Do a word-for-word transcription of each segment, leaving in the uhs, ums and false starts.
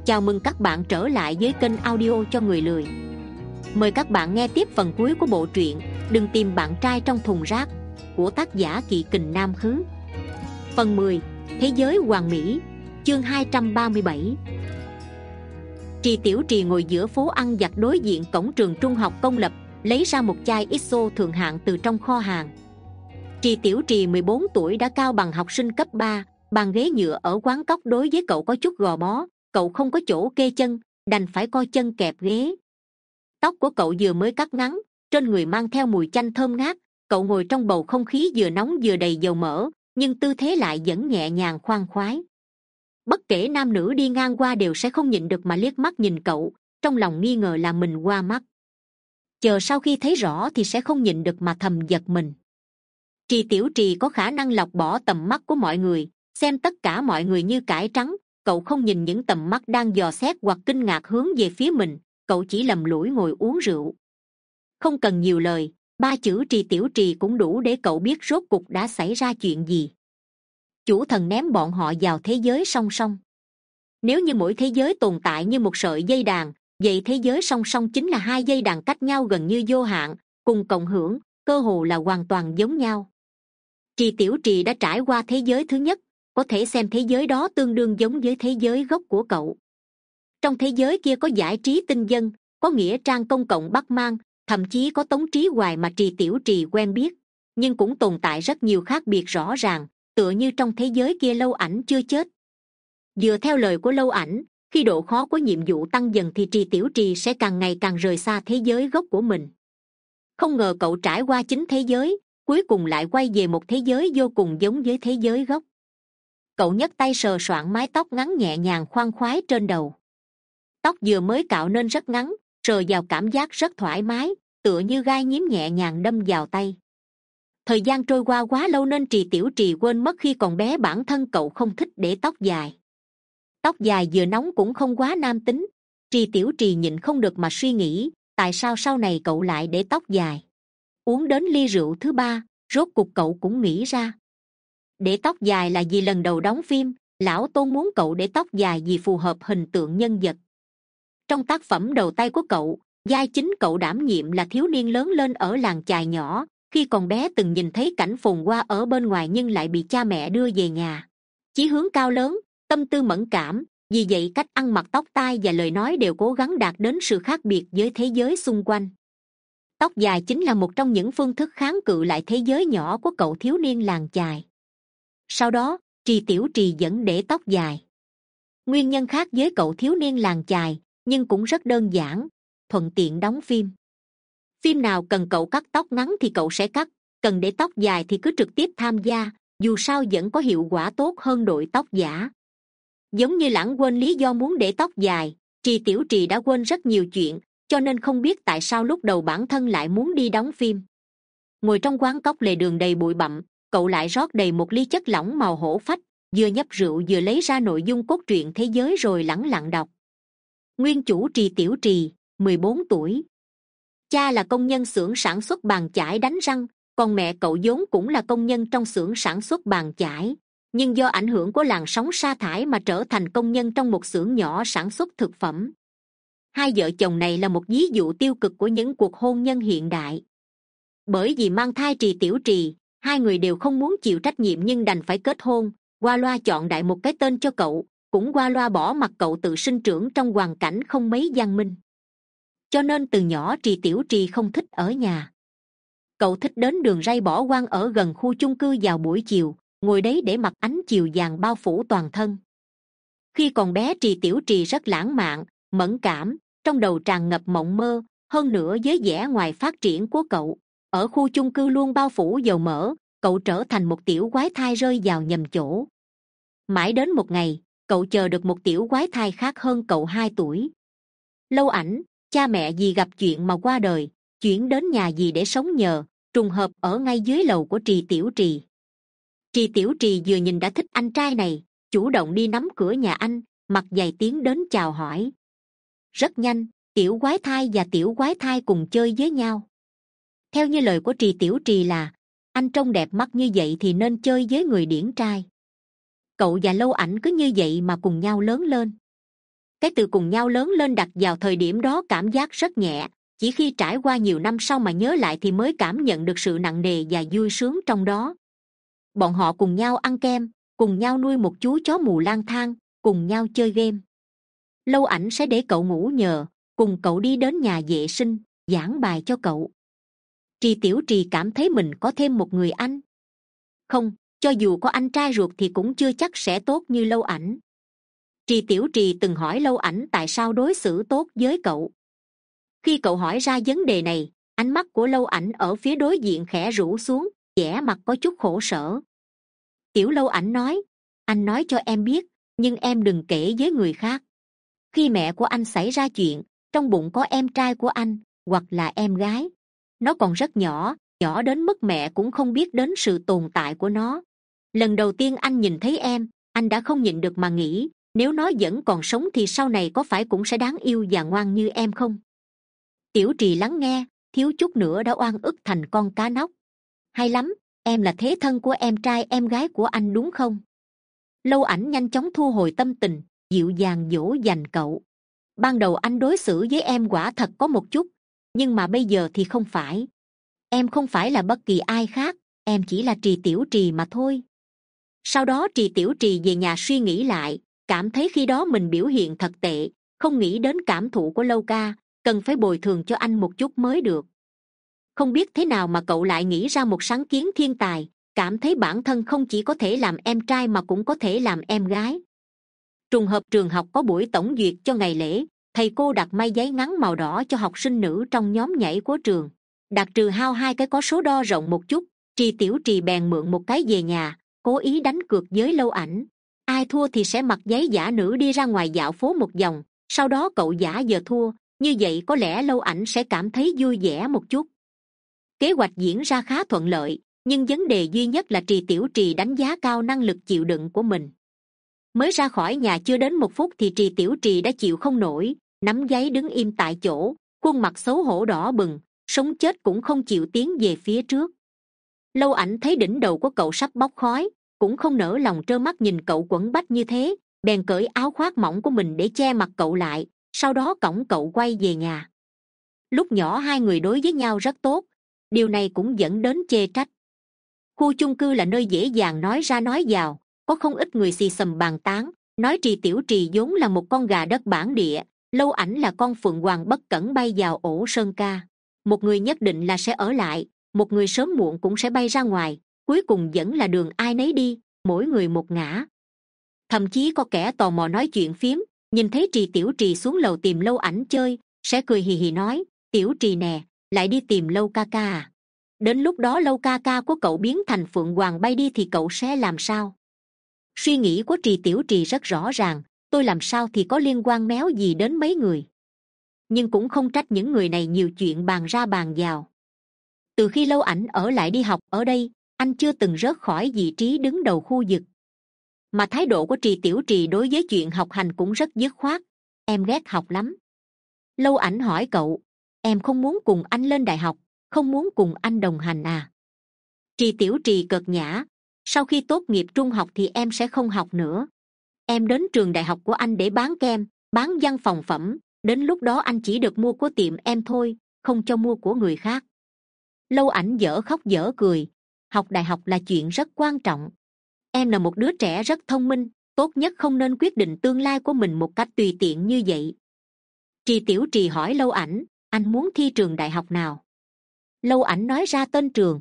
Chào mừng các bạn trở lại với kênh audio cho người lười. Mời các bạn nghe tiếp phần cuối của bộ truyện Đừng tìm bạn trai trong thùng rác của tác giả Kỵ Kình Nam Khứ. Phần mười. Thế giới hoàn mỹ. Chương hai trăm ba mươi bảy. Trì Tiểu Trì ngồi giữa phố ăn vặt đối diện cổng trường trung học công lập, lấy ra một chai ích xô thượng hạng từ trong kho hàng. Trì Tiểu Trì mười bốn tuổi đã cao bằng học sinh cấp ba. Bàn ghế nhựa ở quán cóc đối với cậu có chút gò bó, cậu không có chỗ kê chân, đành phải co chân kẹp ghế. Tóc của cậu vừa mới cắt ngắn, trên người mang theo mùi chanh thơm ngát. Cậu ngồi trong bầu không khí vừa nóng vừa đầy dầu mỡ, nhưng tư thế lại vẫn nhẹ nhàng khoan khoái. Bất kể nam nữ đi ngang qua đều sẽ không nhịn được mà liếc mắt nhìn cậu, trong lòng nghi ngờ là mình qua mắt. Chờ sau khi thấy rõ thì sẽ không nhịn được mà thầm giật mình. Trì Tiểu Trì có khả năng lọc bỏ tầm mắt của mọi người, xem tất cả mọi người như cải trắng. Cậu không nhìn những tầm mắt đang dò xét hoặc kinh ngạc hướng về phía mình, cậu chỉ lầm lũi ngồi uống rượu. Không cần nhiều lời, ba chữ Trì Tiểu Trì cũng đủ để cậu biết rốt cuộc đã xảy ra chuyện gì. Chủ thần ném bọn họ vào thế giới song song. Nếu như mỗi thế giới tồn tại như một sợi dây đàn, vậy thế giới song song chính là hai dây đàn cách nhau gần như vô hạn, cùng cộng hưởng, cơ hồ là hoàn toàn giống nhau. Trì Tiểu Trì đã trải qua thế giới thứ nhất, có thể xem thế giới đó tương đương giống với thế giới gốc của cậu. Trong thế giới kia có giải trí tinh dân, có nghĩa trang công cộng Bắc Mang, thậm chí có Tống Trí Hoài mà Trì Tiểu Trì quen biết, nhưng cũng tồn tại rất nhiều khác biệt rõ ràng, tựa như trong thế giới kia Lâu Ảnh chưa chết. Dựa theo lời của Lâu Ảnh, khi độ khó của nhiệm vụ tăng dần thì Trì Tiểu Trì sẽ càng ngày càng rời xa thế giới gốc của mình. Không ngờ cậu trải qua chính thế giới, cuối cùng lại quay về một thế giới vô cùng giống với thế giới gốc. Cậu nhấc tay sờ soạng mái tóc ngắn nhẹ nhàng khoan khoái trên đầu. Tóc vừa mới cạo nên rất ngắn, sờ vào cảm giác rất thoải mái, tựa như gai nhím nhẹ nhàng đâm vào tay. Thời gian trôi qua quá lâu nên Trì Tiểu Trì quên mất khi còn bé bản thân cậu không thích để tóc dài. Tóc dài vừa nóng cũng không quá nam tính. Trì Tiểu Trì nhịn không được mà suy nghĩ, tại sao sau này cậu lại để tóc dài. Uống đến ly rượu thứ ba, rốt cuộc cậu cũng nghĩ ra. Để tóc dài là vì lần đầu đóng phim, lão Tôn muốn cậu để tóc dài vì phù hợp hình tượng nhân vật. Trong tác phẩm đầu tay của cậu, vai chính cậu đảm nhiệm là thiếu niên lớn lên ở làng chài nhỏ, khi còn bé từng nhìn thấy cảnh phồn hoa ở bên ngoài nhưng lại bị cha mẹ đưa về nhà. Chí hướng cao lớn, tâm tư mẫn cảm, vì vậy cách ăn mặc, tóc tai và lời nói đều cố gắng đạt đến sự khác biệt với thế giới xung quanh. Tóc dài chính là một trong những phương thức kháng cự lại thế giới nhỏ của cậu thiếu niên làng chài. Sau đó, Trì Tiểu Trì vẫn để tóc dài. Nguyên nhân khác với cậu thiếu niên làng chài, nhưng cũng rất đơn giản, thuận tiện đóng phim. Phim nào cần cậu cắt tóc ngắn thì cậu sẽ cắt, cần để tóc dài thì cứ trực tiếp tham gia, dù sao vẫn có hiệu quả tốt hơn đội tóc giả. Giống như lãng quên lý do muốn để tóc dài, Trì Tiểu Trì đã quên rất nhiều chuyện, cho nên không biết tại sao lúc đầu bản thân lại muốn đi đóng phim. Ngồi trong quán cóc lề đường đầy bụi bặm, cậu lại rót đầy một ly chất lỏng màu hổ phách, vừa nhấp rượu vừa lấy ra nội dung cốt truyện thế giới rồi lẳng lặng đọc. Nguyên chủ Trì Tiểu Trì, mười bốn tuổi. Cha là công nhân xưởng sản xuất bàn chải đánh răng, còn mẹ cậu vốn cũng là công nhân trong xưởng sản xuất bàn chải, nhưng do ảnh hưởng của làn sóng sa thải mà trở thành công nhân trong một xưởng nhỏ sản xuất thực phẩm. Hai vợ chồng này là một ví dụ tiêu cực của những cuộc hôn nhân hiện đại. Bởi vì mang thai Trì Tiểu Trì, hai người đều không muốn chịu trách nhiệm nhưng đành phải kết hôn, qua loa chọn đại một cái tên cho cậu, cũng qua loa bỏ mặc cậu tự sinh trưởng trong hoàn cảnh không mấy văn minh. Cho nên từ nhỏ Trì Tiểu Trì không thích ở nhà. Cậu thích đến đường ray bỏ hoang ở gần khu chung cư vào buổi chiều, ngồi đấy để mặc ánh chiều vàng bao phủ toàn thân. Khi còn bé Trì Tiểu Trì rất lãng mạn, mẫn cảm, trong đầu tràn ngập mộng mơ, hơn nữa với vẻ ngoài phát triển của cậu. Ở khu chung cư luôn bao phủ dầu mỡ, cậu trở thành một tiểu quái thai rơi vào nhầm chỗ. Mãi đến một ngày, cậu chờ được một tiểu quái thai khác hơn cậu hai tuổi. Lâu Ảnh, cha mẹ vì gặp chuyện mà qua đời, chuyển đến nhà dì để sống nhờ, trùng hợp ở ngay dưới lầu của Trì Tiểu Trì. Trì Tiểu Trì vừa nhìn đã thích anh trai này, chủ động đi nắm cửa nhà anh, mặt dày tiến đến chào hỏi. Rất nhanh, tiểu quái thai và tiểu quái thai cùng chơi với nhau. Theo như lời của Trì Tiểu Trì là, anh trông đẹp mắt như vậy thì nên chơi với người điển trai. Cậu và Lâu Ảnh cứ như vậy mà cùng nhau lớn lên. Cái từ cùng nhau lớn lên đặt vào thời điểm đó cảm giác rất nhẹ, chỉ khi trải qua nhiều năm sau mà nhớ lại thì mới cảm nhận được sự nặng nề và vui sướng trong đó. Bọn họ cùng nhau ăn kem, cùng nhau nuôi một chú chó mù lang thang, cùng nhau chơi game. Lâu Ảnh sẽ để cậu ngủ nhờ, cùng cậu đi đến nhà vệ sinh, giảng bài cho cậu. Trì Tiểu Trì cảm thấy mình có thêm một người anh. Không, cho dù có anh trai ruột thì cũng chưa chắc sẽ tốt như Lâu Ảnh. Trì Tiểu Trì từng hỏi Lâu Ảnh tại sao đối xử tốt với cậu. Khi cậu hỏi ra vấn đề này, ánh mắt của Lâu Ảnh ở phía đối diện khẽ rũ xuống, vẻ mặt có chút khổ sở. Tiểu Lâu Ảnh nói, anh nói cho em biết, nhưng em đừng kể với người khác. Khi mẹ của anh xảy ra chuyện, trong bụng có em trai của anh, hoặc là em gái. Nó còn rất nhỏ, nhỏ đến mức mẹ cũng không biết đến sự tồn tại của nó. Lần đầu tiên anh nhìn thấy em, anh đã không nhịn được mà nghĩ, nếu nó vẫn còn sống thì sau này có phải cũng sẽ đáng yêu và ngoan như em không? Tiểu Trì lắng nghe, thiếu chút nữa đã oan ức thành con cá nóc. Hay lắm, em là thế thân của em trai em gái của anh đúng không? Lâu Ảnh nhanh chóng thu hồi tâm tình, dịu dàng dỗ dành cậu. Ban đầu anh đối xử với em quả thật có một chút, nhưng mà bây giờ thì không phải. Em không phải là bất kỳ ai khác, em chỉ là Trì Tiểu Trì mà thôi. Sau đó Trì Tiểu Trì về nhà suy nghĩ lại, cảm thấy khi đó mình biểu hiện thật tệ, không nghĩ đến cảm thụ của Lâu ca, cần phải bồi thường cho anh một chút mới được. Không biết thế nào mà cậu lại nghĩ ra một sáng kiến thiên tài, cảm thấy bản thân không chỉ có thể làm em trai mà cũng có thể làm em gái. Trùng hợp trường học có buổi tổng duyệt cho ngày lễ, thầy cô đặt may giấy ngắn màu đỏ cho học sinh nữ trong nhóm nhảy của trường. Đặt trừ hao hai cái có số đo rộng một chút, Trì Tiểu Trì bèn mượn một cái về nhà, cố ý đánh cược với Lâu Ảnh. Ai thua thì sẽ mặc giấy giả nữ đi ra ngoài dạo phố một vòng, sau đó cậu giả giờ thua, như vậy có lẽ Lâu Ảnh sẽ cảm thấy vui vẻ một chút. Kế hoạch diễn ra khá thuận lợi, nhưng vấn đề duy nhất là Trì Tiểu Trì đánh giá cao năng lực chịu đựng của mình. Mới ra khỏi nhà chưa đến một phút thì Trì Tiểu Trì đã chịu không nổi, nắm giấy đứng im tại chỗ, khuôn mặt xấu hổ đỏ bừng, sống chết cũng không chịu tiến về phía trước. Lâu Ảnh thấy đỉnh đầu của cậu sắp bốc khói, cũng không nỡ lòng trơ mắt nhìn cậu quẫn bách như thế, bèn cởi áo khoác mỏng của mình để che mặt cậu lại, sau đó cõng cậu quay về nhà. Lúc nhỏ hai người đối với nhau rất tốt, điều này cũng dẫn đến chê trách. Khu chung cư là nơi dễ dàng nói ra nói vào, có không ít người xì xầm bàn tán, nói Trì Tiểu Trì vốn là một con gà đất bản địa, Lâu Ảnh là con phượng hoàng bất cẩn bay vào ổ sơn ca. Một người nhất định là sẽ ở lại, một người sớm muộn cũng sẽ bay ra ngoài, cuối cùng vẫn là đường ai nấy đi, mỗi người một ngã. Thậm chí có kẻ tò mò nói chuyện phiếm, nhìn thấy Trì Tiểu Trì xuống lầu tìm Lâu Ảnh chơi, sẽ cười hì hì nói, Tiểu Trì nè, lại đi tìm Lâu ca ca à? Đến lúc đó Lâu ca ca của cậu biến thành phượng hoàng bay đi thì cậu sẽ làm sao? Suy nghĩ của Trì Tiểu Trì rất rõ ràng, tôi làm sao thì có liên quan méo gì đến mấy người. Nhưng cũng không trách những người này nhiều chuyện bàn ra bàn vào. Từ khi Lâu Ảnh ở lại đi học ở đây, anh chưa từng rớt khỏi vị trí đứng đầu khu vực. Mà thái độ của Trì Tiểu Trì đối với chuyện học hành cũng rất dứt khoát. Em ghét học lắm. Lâu Ảnh hỏi cậu, em không muốn cùng anh lên đại học, không muốn cùng anh đồng hành à? Trì Tiểu Trì cợt nhã, sau khi tốt nghiệp trung học thì em sẽ không học nữa. Em đến trường đại học của anh để bán kem, bán văn phòng phẩm, đến lúc đó anh chỉ được mua của tiệm em thôi, không cho mua của người khác. Lâu Ảnh dở khóc dở cười, học đại học là chuyện rất quan trọng. Em là một đứa trẻ rất thông minh, tốt nhất không nên quyết định tương lai của mình một cách tùy tiện như vậy. Trì Tiểu Trì hỏi Lâu Ảnh, anh muốn thi trường đại học nào? Lâu Ảnh nói ra tên trường.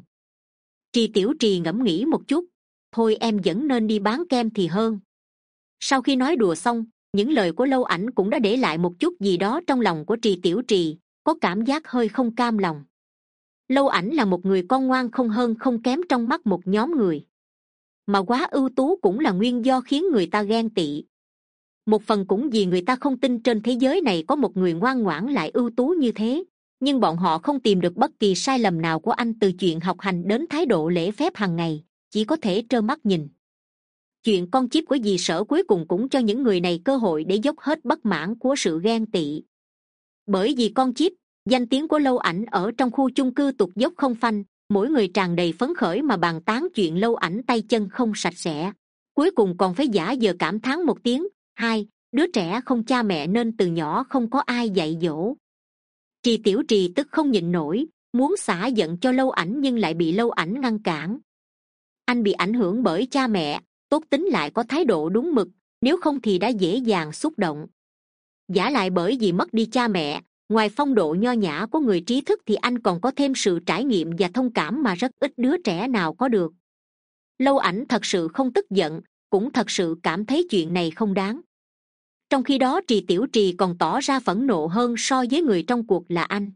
Trì Tiểu Trì ngẫm nghĩ một chút, thôi em vẫn nên đi bán kem thì hơn. Sau khi nói đùa xong, những lời của Lâu Ảnh cũng đã để lại một chút gì đó trong lòng của Trì Tiểu Trì, có cảm giác hơi không cam lòng. Lâu Ảnh là một người con ngoan không hơn không kém trong mắt một nhóm người, mà quá ưu tú cũng là nguyên do khiến người ta ghen tị. Một phần cũng vì người ta không tin trên thế giới này có một người ngoan ngoãn lại ưu tú như thế, nhưng bọn họ không tìm được bất kỳ sai lầm nào của anh, từ chuyện học hành đến thái độ lễ phép hàng ngày, chỉ có thể trơ mắt nhìn. Chuyện con chip của dì Sở cuối cùng cũng cho những người này cơ hội để dốc hết bất mãn của sự ghen tị. Bởi vì con chip, danh tiếng của Lâu Ảnh ở trong khu chung cư tụt dốc không phanh, mỗi người tràn đầy phấn khởi mà bàn tán chuyện Lâu Ảnh tay chân không sạch sẽ, cuối cùng còn phải giả vờ cảm thán một tiếng, hai, đứa trẻ không cha mẹ nên từ nhỏ không có ai dạy dỗ. Trì Tiểu Trì tức không nhịn nổi, muốn xả giận cho Lâu Ảnh nhưng lại bị Lâu Ảnh ngăn cản. Anh bị ảnh hưởng bởi cha mẹ, tốt tính lại có thái độ đúng mực, nếu không thì đã dễ dàng xúc động. Giả lại bởi vì mất đi cha mẹ, ngoài phong độ nho nhã của người trí thức thì anh còn có thêm sự trải nghiệm và thông cảm mà rất ít đứa trẻ nào có được. Lâu Ảnh thật sự không tức giận, cũng thật sự cảm thấy chuyện này không đáng. Trong khi đó Trì Tiểu Trì còn tỏ ra phẫn nộ hơn so với người trong cuộc là anh.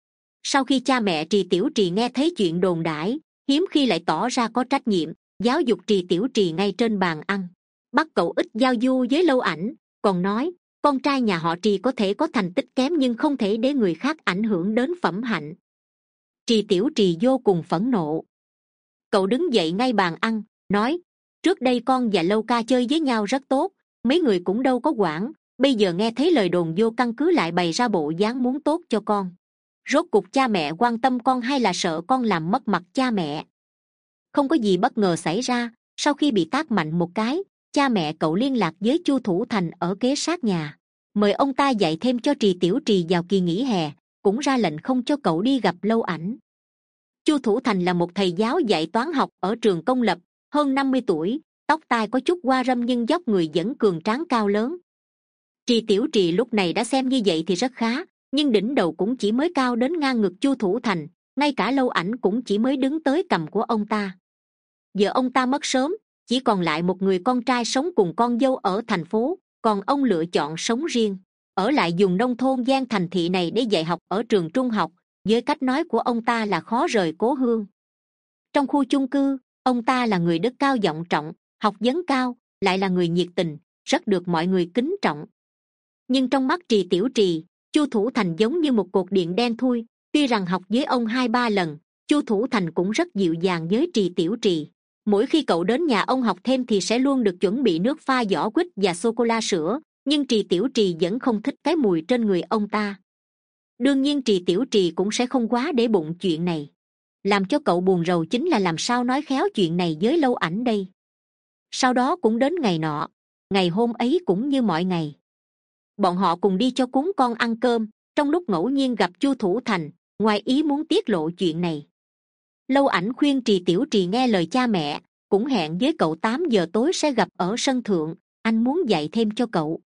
Sau khi cha mẹ Trì Tiểu Trì nghe thấy chuyện đồn đãi, hiếm khi lại tỏ ra có trách nhiệm, giáo dục Trì Tiểu Trì ngay trên bàn ăn, bắt cậu ít giao du với Lâu Ảnh, còn nói con trai nhà họ Trì có thể có thành tích kém nhưng không thể để người khác ảnh hưởng đến phẩm hạnh. Trì Tiểu Trì vô cùng phẫn nộ. Cậu đứng dậy ngay bàn ăn, nói: trước đây con và Lâu ca chơi với nhau rất tốt, mấy người cũng đâu có quản, bây giờ nghe thấy lời đồn vô căn cứ lại bày ra bộ dáng muốn tốt cho con. Rốt cuộc cha mẹ quan tâm con hay là sợ con làm mất mặt cha mẹ? Không có gì bất ngờ xảy ra, sau khi bị tát mạnh một cái, cha mẹ cậu liên lạc với Chu Thủ Thành ở kế sát nhà, mời ông ta dạy thêm cho Trì Tiểu Trì vào kỳ nghỉ hè, cũng ra lệnh không cho cậu đi gặp Lâu Ảnh. Chu Thủ Thành là một thầy giáo dạy toán học ở trường công lập, hơn năm mươi tuổi, tóc tai có chút hoa râm nhưng dốc người vẫn cường tráng cao lớn. Trì Tiểu Trì lúc này đã xem như vậy thì rất khá, nhưng đỉnh đầu cũng chỉ mới cao đến ngang ngực Chu Thủ Thành, ngay cả Lâu Ảnh cũng chỉ mới đứng tới cằm của ông ta. Vợ ông ta mất sớm, chỉ còn lại một người con trai sống cùng con dâu ở thành phố, còn ông lựa chọn sống riêng, ở lại vùng nông thôn gian thành thị này để dạy học ở trường trung học, với cách nói của ông ta là khó rời cố hương. Trong khu chung cư, ông ta là người đức cao vọng trọng, học vấn cao, lại là người nhiệt tình, rất được mọi người kính trọng. Nhưng trong mắt Trì Tiểu Trì, Chu Thủ Thành giống như một cột điện đen thui. Tuy rằng học với ông hai ba lần, Chu Thủ Thành cũng rất dịu dàng với Trì Tiểu Trì. Mỗi khi cậu đến nhà ông học thêm thì sẽ luôn được chuẩn bị nước pha vỏ quýt và sô cô la sữa, nhưng Trì Tiểu Trì vẫn không thích cái mùi trên người ông ta. Đương nhiên Trì Tiểu Trì cũng sẽ không quá để bụng chuyện này. Làm cho cậu buồn rầu chính là làm sao nói khéo chuyện này với Lâu Ảnh đây. Sau đó cũng đến ngày nọ, ngày hôm ấy cũng như mọi ngày. Bọn họ cùng đi cho cún con ăn cơm, trong lúc ngẫu nhiên gặp Chu Thủ Thành, ngoài ý muốn tiết lộ chuyện này. Lâu Ảnh khuyên Trì Tiểu Trì nghe lời cha mẹ, cũng hẹn với cậu tám giờ tối sẽ gặp ở sân thượng, anh muốn dạy thêm cho cậu.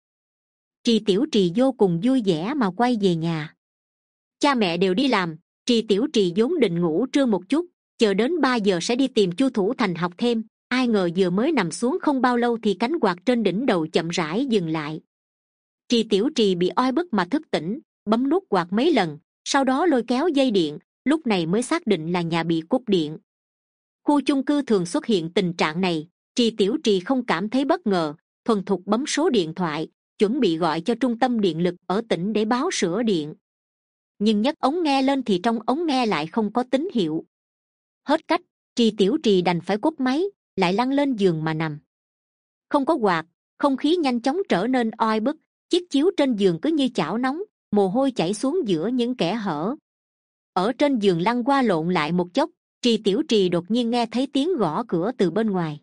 Trì Tiểu Trì vô cùng vui vẻ mà quay về nhà. Cha mẹ đều đi làm, Trì Tiểu Trì vốn định ngủ trưa một chút, chờ đến ba giờ sẽ đi tìm Chu Thủ Thành học thêm, ai ngờ vừa mới nằm xuống không bao lâu thì cánh quạt trên đỉnh đầu chậm rãi dừng lại. Trì Tiểu Trì bị oi bức mà thức tỉnh, bấm nút quạt mấy lần, sau đó lôi kéo dây điện, lúc này mới xác định là nhà bị cúp điện. Khu chung cư thường xuất hiện tình trạng này, Trì Tiểu Trì không cảm thấy bất ngờ, thuần thục bấm số điện thoại, chuẩn bị gọi cho trung tâm điện lực ở tỉnh để báo sửa điện. Nhưng nhấc ống nghe lên thì trong ống nghe lại không có tín hiệu. Hết cách, Trì Tiểu Trì đành phải cúp máy, lại lăn lên giường mà nằm. Không có quạt, không khí nhanh chóng trở nên oi bức, chiếc chiếu trên giường cứ như chảo nóng, mồ hôi chảy xuống giữa những kẽ hở. Ở trên giường lăn qua lộn lại một chốc, Trì Tiểu Trì đột nhiên nghe thấy tiếng gõ cửa từ bên ngoài.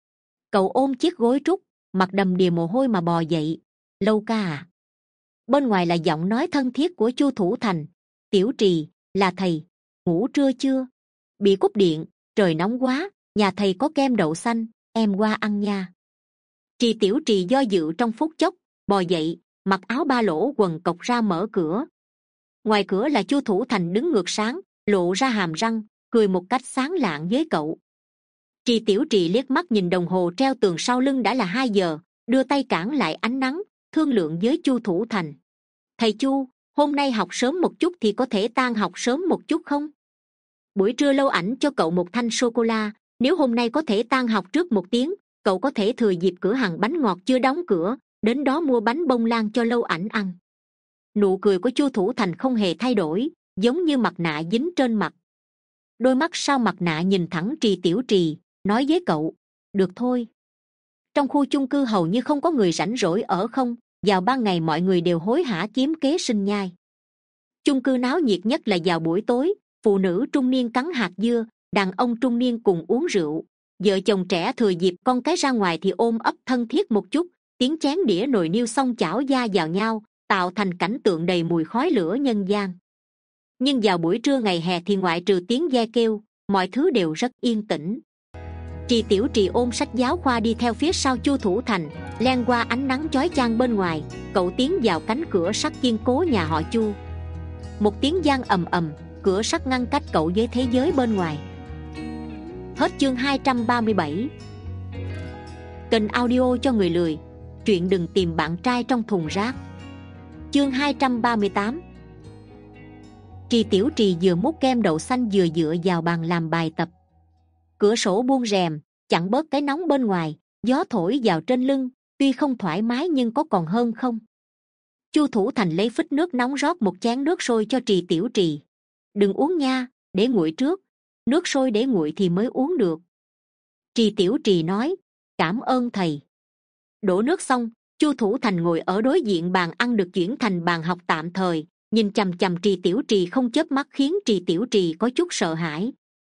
Cậu ôm chiếc gối trúc, mặt đầm đìa mồ hôi mà bò dậy. Lâu ca à? Bên ngoài là giọng nói thân thiết của Chu Thủ Thành. Tiểu Trì, là thầy, ngủ trưa chưa? Bị cúp điện, trời nóng quá, nhà thầy có kem đậu xanh, em qua ăn nha. Trì Tiểu Trì do dự trong phút chốc, bò dậy, mặc áo ba lỗ quần cộc ra mở cửa. Ngoài cửa là Chu Thủ Thành đứng ngược sáng, lộ ra hàm răng, cười một cách sáng lạng với cậu. Trì Tiểu Trì liếc mắt nhìn đồng hồ treo tường sau lưng đã là hai giờ, đưa tay cản lại ánh nắng, thương lượng với Chu Thủ Thành. Thầy Chu, hôm nay học sớm một chút thì có thể tan học sớm một chút không? Buổi trưa Lâu Ảnh cho cậu một thanh sô cô la, nếu hôm nay có thể tan học trước một tiếng, cậu có thể thừa dịp cửa hàng bánh ngọt chưa đóng cửa, đến đó mua bánh bông lan cho Lâu Ảnh ăn. Nụ cười của Chu Thủ Thành không hề thay đổi, giống như mặt nạ dính trên mặt. Đôi mắt sau mặt nạ nhìn thẳng Trì Tiểu Trì, nói với cậu, được thôi. Trong khu chung cư hầu như không có người rảnh rỗi ở không, vào ban ngày mọi người đều hối hả kiếm kế sinh nhai. Chung cư náo nhiệt nhất là vào buổi tối, phụ nữ trung niên cắn hạt dưa, đàn ông trung niên cùng uống rượu. Vợ chồng trẻ thừa dịp con cái ra ngoài thì ôm ấp thân thiết một chút, tiếng chén đĩa nồi niêu xông chảo gia vào nhau, tạo thành cảnh tượng đầy mùi khói lửa nhân gian. Nhưng vào buổi trưa ngày hè thì ngoại trừ tiếng ve kêu, mọi thứ đều rất yên tĩnh. Trì Tiểu Trì ôm sách giáo khoa đi theo phía sau Chu Thủ Thành, len qua ánh nắng chói chang bên ngoài. Cậu tiến vào cánh cửa sắt kiên cố nhà họ Chu. Một tiếng vang ầm ầm, cửa sắt ngăn cách cậu với thế giới bên ngoài. Hết chương hai trăm ba mươi bảy. Kênh audio cho người lười. Truyện đừng tìm bạn trai trong thùng rác. Chương hai trăm ba mươi tám. Trì Tiểu Trì vừa múc kem đậu xanh vừa dựa vào bàn làm bài tập. Cửa sổ buông rèm, chặn bớt cái nóng bên ngoài. Gió thổi vào trên lưng, tuy không thoải mái nhưng có còn hơn không. Chu Thủ Thành lấy phích nước nóng rót một chén nước sôi cho Trì Tiểu Trì. Đừng uống nha, để nguội trước. Nước sôi để nguội thì mới uống được. Trì Tiểu Trì nói, cảm ơn thầy. Đổ nước xong, Chu Thủ Thành ngồi ở đối diện bàn ăn được chuyển thành bàn học tạm thời, nhìn chằm chằm Trì Tiểu Trì không chớp mắt khiến Trì Tiểu Trì có chút sợ hãi.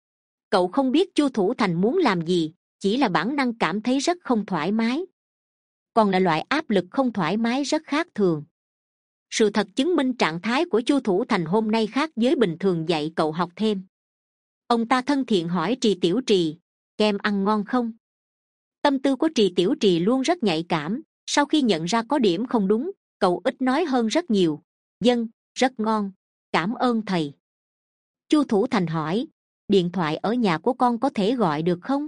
Cậu không biết Chu Thủ Thành muốn làm gì, chỉ là bản năng cảm thấy rất không thoải mái. Còn là loại áp lực không thoải mái rất khác thường. Sự thật chứng minh trạng thái của Chu Thủ Thành hôm nay khác với bình thường dạy cậu học thêm. Ông ta thân thiện hỏi Trì Tiểu Trì, kem ăn ngon không? Tâm tư của Trì Tiểu Trì luôn rất nhạy cảm. Sau khi nhận ra có điểm không đúng, cậu ít nói hơn rất nhiều. Vâng, rất ngon, cảm ơn thầy. Chu Thủ Thành hỏi, điện thoại ở nhà của con có thể gọi được không?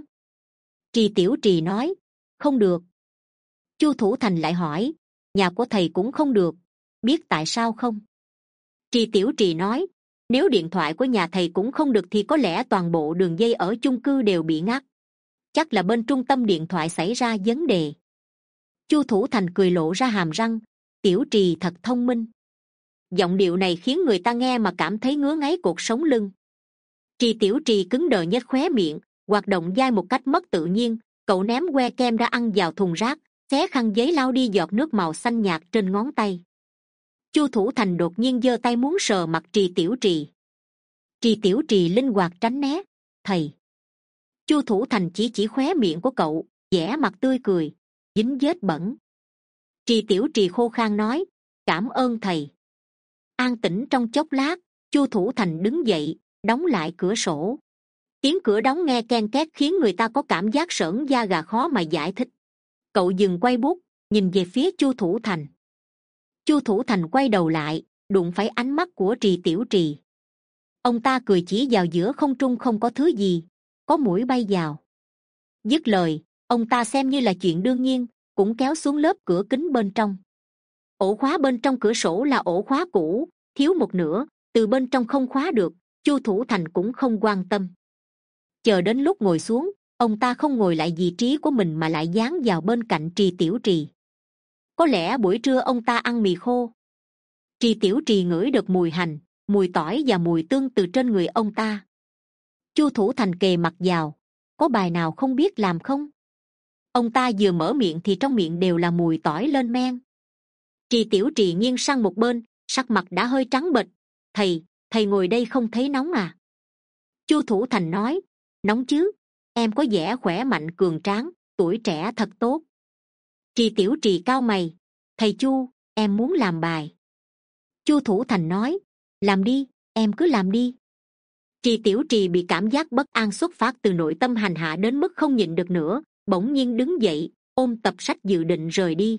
Trì Tiểu Trì nói, không được. Chu Thủ Thành lại hỏi, nhà của thầy cũng không được, biết tại sao không? Trì Tiểu Trì nói, nếu điện thoại của nhà thầy cũng không được thì có lẽ toàn bộ đường dây ở chung cư đều bị ngắt. Chắc là bên trung tâm điện thoại xảy ra vấn đề. Chu Thủ Thành cười lộ ra hàm răng, Tiểu Trì thật thông minh. Giọng điệu này khiến người ta nghe mà cảm thấy ngứa ngáy cột sống lưng. Trì Tiểu Trì cứng đờ nhếch khóe miệng, hoạt động dai một cách mất tự nhiên. Cậu ném que kem đã ăn vào thùng rác, xé khăn giấy lau đi giọt nước màu xanh nhạt trên ngón tay. Chu Thủ Thành đột nhiên giơ tay muốn sờ mặt Trì Tiểu Trì. Trì Tiểu Trì linh hoạt tránh né. Thầy. Chu Thủ Thành chỉ chỉ khóe miệng của cậu, vẻ mặt tươi cười, dính vết bẩn. Trì Tiểu Trì khô khan nói, cảm ơn thầy. An tĩnh trong chốc lát, Chu Thủ Thành đứng dậy, đóng lại cửa sổ. Tiếng cửa đóng nghe ken két khiến người ta có cảm giác sởn da gà khó mà giải thích. Cậu dừng quay bút, nhìn về phía Chu Thủ Thành. Chu Thủ Thành quay đầu lại, đụng phải ánh mắt của Trì Tiểu Trì. Ông ta cười chỉ vào giữa không trung không có thứ gì, có muỗi bay vào. Dứt lời, ông ta xem như là chuyện đương nhiên, cũng kéo xuống lớp cửa kính bên trong. Ổ khóa bên trong cửa sổ là ổ khóa cũ, thiếu một nửa, từ bên trong không khóa được. Chu Thủ Thành cũng không quan tâm. Chờ đến lúc ngồi xuống, ông ta không ngồi lại vị trí của mình mà lại dán vào bên cạnh Trì Tiểu Trì. Có lẽ buổi trưa ông ta ăn mì khô. Trì Tiểu Trì ngửi được mùi hành, mùi tỏi và mùi tương từ trên người ông ta. Chu Thủ Thành kề mặt vào, có bài nào không biết làm không? Ông ta vừa mở miệng thì trong miệng đều là mùi tỏi lên men. Trì Tiểu Trì nghiêng sang một bên, sắc mặt đã hơi trắng bệch. Thầy, thầy ngồi đây không thấy nóng à? Chu Thủ Thành nói, nóng chứ, em có vẻ khỏe mạnh cường tráng, tuổi trẻ thật tốt. Trì Tiểu Trì cau mày, thầy Chu, em muốn làm bài. Chu Thủ Thành nói, làm đi, em cứ làm đi. Trì Tiểu Trì bị cảm giác bất an xuất phát từ nội tâm hành hạ đến mức không nhịn được nữa, bỗng nhiên đứng dậy, ôm tập sách dự định rời đi.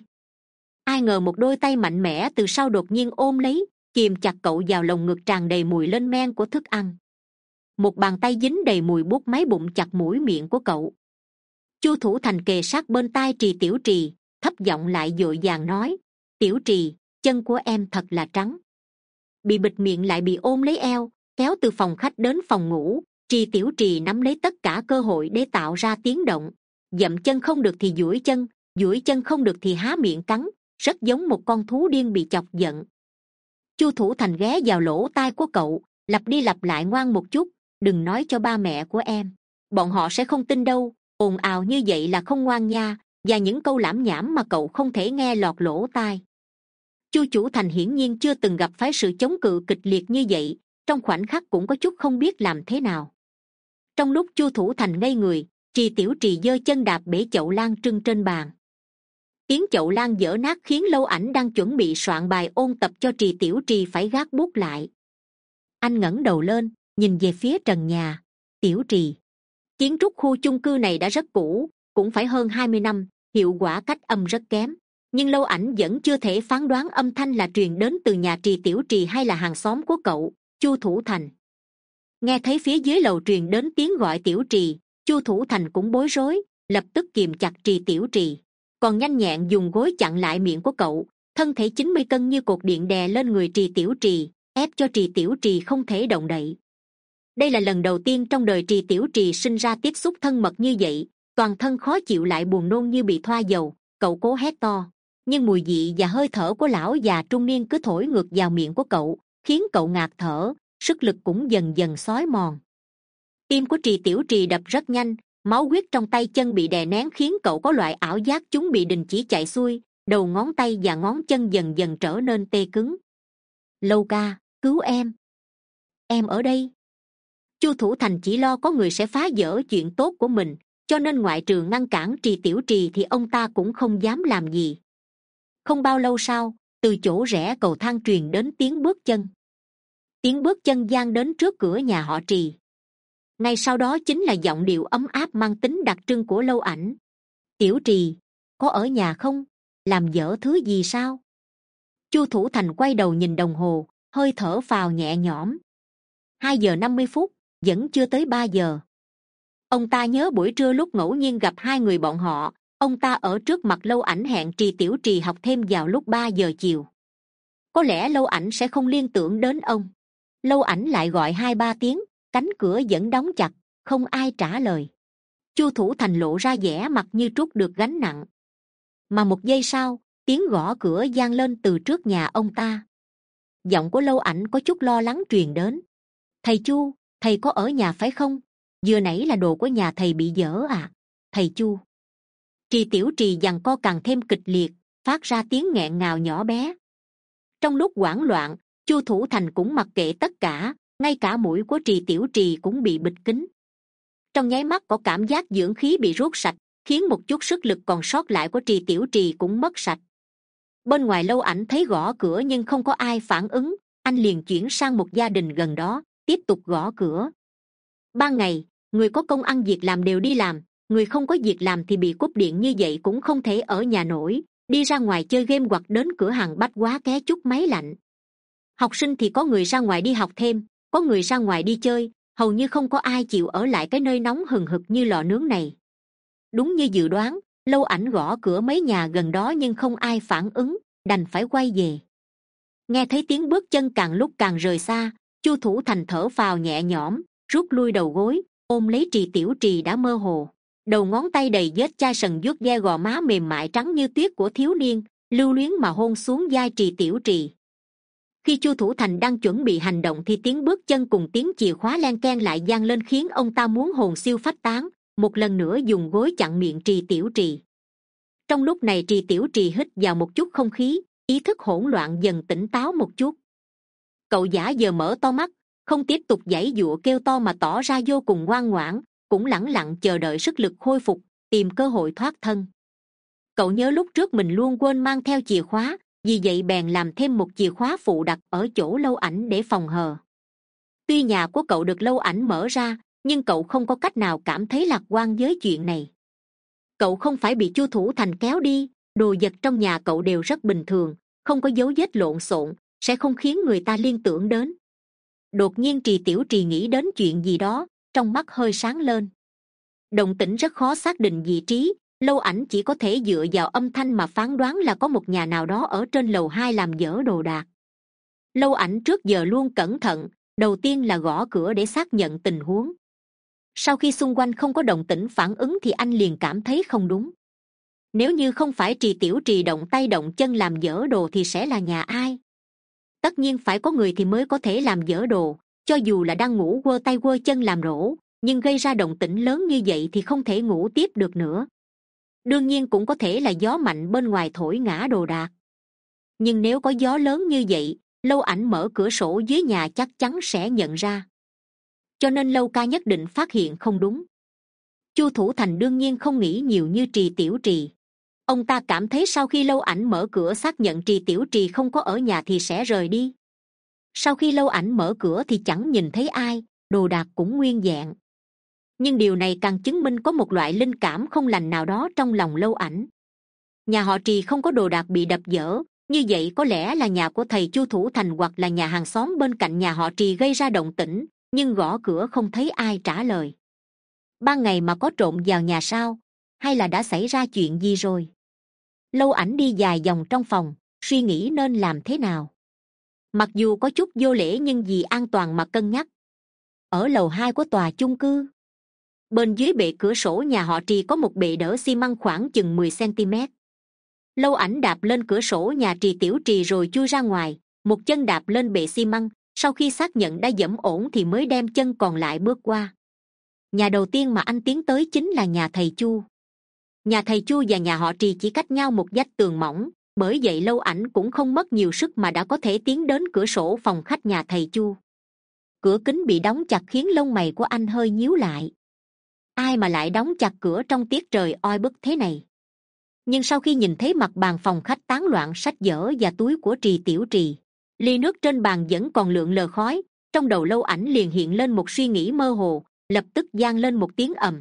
Ai ngờ một đôi tay mạnh mẽ từ sau đột nhiên ôm lấy, kìm chặt cậu vào lồng ngực tràn đầy mùi lên men của thức ăn. Một bàn tay dính đầy mùi bút máy bụng chặt mũi miệng của cậu. Chu Thủ Thành kề sát bên tai Trì Tiểu Trì, thấp giọng lại dội vàng nói, Tiểu Trì, chân của em thật là trắng. Bị bịt miệng lại bị ôm lấy eo, kéo từ phòng khách đến phòng ngủ. Trì Tiểu Trì nắm lấy tất cả cơ hội để tạo ra tiếng động. Dậm chân không được thì duỗi chân, duỗi chân không được thì há miệng cắn, rất giống một con thú điên bị chọc giận. Chu Thủ Thành ghé vào lỗ tai của cậu, lặp đi lặp lại ngoan một chút, đừng nói cho ba mẹ của em, bọn họ sẽ không tin đâu, ồn ào như vậy là không ngoan nha, và những câu lảm nhảm mà cậu không thể nghe lọt lỗ tai. Chu Chủ Thành hiển nhiên chưa từng gặp phải sự chống cự kịch liệt như vậy, trong khoảnh khắc cũng có chút không biết làm thế nào. Trong lúc Chu Thủ Thành ngây người, Trì Tiểu Trì giơ chân đạp bể chậu lan trưng trên bàn. tiếng chậu lan dở nát khiến Lâu Ảnh đang chuẩn bị soạn bài ôn tập cho Trì Tiểu Trì phải gác bút lại. Anh ngẩng đầu lên, nhìn về phía trần nhà. Tiểu Trì, kiến trúc khu chung cư này đã rất cũ, cũng phải hơn hai mươi năm, hiệu quả cách âm rất kém. Nhưng Lâu Ảnh vẫn chưa thể phán đoán âm thanh là truyền đến từ nhà Trì Tiểu Trì hay là hàng xóm của cậu, Chu Thủ Thành. Nghe thấy phía dưới lầu truyền đến tiếng gọi Tiểu Trì, Chu Thủ Thành cũng bối rối, lập tức kìm chặt Trì Tiểu Trì, còn nhanh nhẹn dùng gối chặn lại miệng của cậu. Thân thể chín mươi cân như cột điện đè lên người Trì Tiểu Trì, ép cho Trì Tiểu Trì không thể động đậy. Đây là lần đầu tiên trong đời Trì Tiểu Trì sinh ra tiếp xúc thân mật như vậy, toàn thân khó chịu lại buồn nôn như bị thoa dầu. Cậu cố hét to, nhưng mùi vị và hơi thở của lão già trung niên cứ thổi ngược vào miệng của cậu, khiến cậu ngạt thở, sức lực cũng dần dần xói mòn. Tim của Trì Tiểu Trì đập rất nhanh, máu huyết trong tay chân bị đè nén khiến cậu có loại ảo giác chúng bị đình chỉ chạy xuôi, đầu ngón tay và ngón chân dần dần trở nên tê cứng. Lâu ca, cứu em, em ở đây. Chu Thủ Thành chỉ lo có người sẽ phá vỡ chuyện tốt của mình, cho nên ngoại trừ ngăn cản Trì Tiểu Trì thì ông ta cũng không dám làm gì. Không bao lâu sau, từ chỗ rẽ cầu thang truyền đến tiếng bước chân. Tiếng bước chân vang đến trước cửa nhà họ Trì. Ngay sau đó chính là giọng điệu ấm áp mang tính đặc trưng của Lâu Ảnh. Tiểu Trì, có ở nhà không? Làm dở thứ gì sao? Chu Thủ Thành quay đầu nhìn đồng hồ, hơi thở phào nhẹ nhõm. Hai giờ năm mươi phút, vẫn chưa tới ba giờ. Ông ta nhớ buổi trưa lúc ngẫu nhiên gặp hai người bọn họ, ông ta ở trước mặt Lâu Ảnh hẹn Trì Tiểu Trì học thêm vào lúc ba giờ chiều. Có lẽ Lâu Ảnh sẽ không liên tưởng đến ông. Lâu Ảnh lại gọi hai ba tiếng, cánh cửa vẫn đóng chặt, không ai trả lời. Chu Thủ Thành lộ ra vẻ mặt như trút được gánh nặng. Mà một giây sau, tiếng gõ cửa vang lên từ trước nhà ông ta. Giọng của Lâu Ảnh có chút lo lắng truyền đến. Thầy Chu, thầy có ở nhà phải không? Vừa nãy là đồ của nhà thầy bị dở à? Thầy Chu. Trì Tiểu Trì giằng co càng thêm kịch liệt, phát ra tiếng nghẹn ngào nhỏ bé. Trong lúc hoảng loạn, Chu Thủ Thành cũng mặc kệ tất cả, ngay cả mũi của Trì Tiểu Trì cũng bị bịt kín. Trong nháy mắt có cảm giác dưỡng khí bị rút sạch, khiến một chút sức lực còn sót lại của Trì Tiểu Trì cũng mất sạch. Bên ngoài Lâu Ảnh thấy gõ cửa nhưng không có ai phản ứng, anh liền chuyển sang một gia đình gần đó, tiếp tục gõ cửa. Ban ngày, người có công ăn việc làm đều đi làm, người không có việc làm thì bị cúp điện như vậy cũng không thể ở nhà nổi, đi ra ngoài chơi game hoặc đến cửa hàng bách hóa ké chút máy lạnh. Học sinh thì có người ra ngoài đi học thêm, có người ra ngoài đi chơi, hầu như không có ai chịu ở lại cái nơi nóng hừng hực như lò nướng này. Đúng như dự đoán, Lâu Ảnh gõ cửa mấy nhà gần đó nhưng không ai phản ứng, đành phải quay về. Nghe thấy tiếng bước chân càng lúc càng rời xa, Chu Thủ Thành thở phào nhẹ nhõm, rút lui đầu gối, ôm lấy Trì Tiểu Trì đã mơ hồ, đầu ngón tay đầy vết chai sần vuốt ve gò má mềm mại trắng như tuyết của thiếu niên, lưu luyến mà hôn xuống vai Trì Tiểu Trì. Khi Chu Thủ Thành đang chuẩn bị hành động thì tiếng bước chân cùng tiếng chìa khóa len keng lại vang lên khiến ông ta muốn hồn siêu phách tán, một lần nữa dùng gối chặn miệng Trì Tiểu Trì. Trong lúc này Trì Tiểu Trì hít vào một chút không khí, ý thức hỗn loạn dần tỉnh táo một chút. Cậu giả giờ mở to mắt, không tiếp tục giãy giụa kêu to mà tỏ ra vô cùng ngoan ngoãn, cũng lẳng lặng chờ đợi sức lực khôi phục, tìm cơ hội thoát thân. Cậu nhớ lúc trước mình luôn quên mang theo chìa khóa, vì vậy bèn làm thêm một chìa khóa phụ đặt ở chỗ Lâu Ảnh để phòng hờ. Tuy nhà của cậu được Lâu Ảnh mở ra, nhưng cậu không có cách nào cảm thấy lạc quan với chuyện này. Cậu không phải bị Chu Thủ Thành kéo đi, đồ vật trong nhà cậu đều rất bình thường, không có dấu vết lộn xộn, sẽ không khiến người ta liên tưởng đến. Đột nhiên Trì Tiểu Trì nghĩ đến chuyện gì đó, trong mắt hơi sáng lên. Động tĩnh rất khó xác định vị trí, Lâu Ảnh chỉ có thể dựa vào âm thanh mà phán đoán là có một nhà nào đó ở trên lầu hai làm dở đồ đạc. Lâu Ảnh trước giờ luôn cẩn thận, đầu tiên là gõ cửa để xác nhận tình huống. Sau khi xung quanh không có động tĩnh phản ứng thì anh liền cảm thấy không đúng. Nếu như không phải Trì Tiểu Trì động tay động chân làm dở đồ thì sẽ là nhà ai? Tất nhiên phải có người thì mới có thể làm dở đồ, cho dù là đang ngủ quơ tay quơ chân làm rổ, nhưng gây ra động tĩnh lớn như vậy thì không thể ngủ tiếp được nữa. Đương nhiên cũng có thể là gió mạnh bên ngoài thổi ngã đồ đạc. Nhưng nếu có gió lớn như vậy, Lâu Ảnh mở cửa sổ dưới nhà chắc chắn sẽ nhận ra. Cho nên Lâu ca nhất định phát hiện không đúng. Chu Thủ Thành đương nhiên không nghĩ nhiều như Trì Tiểu Trì. Ông ta cảm thấy sau khi Lâu Ảnh mở cửa xác nhận Trì Tiểu Trì không có ở nhà thì sẽ rời đi. Sau khi Lâu Ảnh mở cửa thì chẳng nhìn thấy ai, đồ đạc cũng nguyên vẹn. Nhưng điều này càng chứng minh có một loại linh cảm không lành nào đó trong lòng Lâu Ảnh. Nhà họ Trì không có đồ đạc bị đập vỡ, như vậy có lẽ là nhà của thầy Chu Thủ Thành hoặc là nhà hàng xóm bên cạnh nhà họ Trì gây ra động tĩnh, nhưng gõ cửa không thấy ai trả lời. Ban ngày mà có trộm vào nhà sao? Hay là đã xảy ra chuyện gì rồi? Lâu Ảnh đi dài vòng trong phòng, suy nghĩ nên làm thế nào. Mặc dù có chút vô lễ nhưng vì an toàn mà cân nhắc. Ở lầu hai của tòa chung cư, bên dưới bệ cửa sổ nhà họ Trì có một bệ đỡ xi măng khoảng chừng mười xăng-ti-mét. Lâu Ảnh đạp lên cửa sổ nhà Trì Tiểu Trì rồi chui ra ngoài, một chân đạp lên bệ xi măng, sau khi xác nhận đã dẫm ổn thì mới đem chân còn lại bước qua. Nhà đầu tiên mà anh tiến tới chính là nhà thầy Chu. Nhà thầy Chu và nhà họ Trì chỉ cách nhau một vách tường mỏng, bởi vậy Lâu Ảnh cũng không mất nhiều sức mà đã có thể tiến đến cửa sổ phòng khách nhà thầy Chu. Cửa kính bị đóng chặt khiến lông mày của anh hơi nhíu lại. Ai mà lại đóng chặt cửa trong tiết trời oi bức thế này? Nhưng sau khi nhìn thấy mặt bàn phòng khách tán loạn sách vở và túi của Trì Tiểu Trì, ly nước trên bàn vẫn còn lượn lờ khói, trong đầu Lâu Ảnh liền hiện lên một suy nghĩ mơ hồ, lập tức vang lên một tiếng ầm.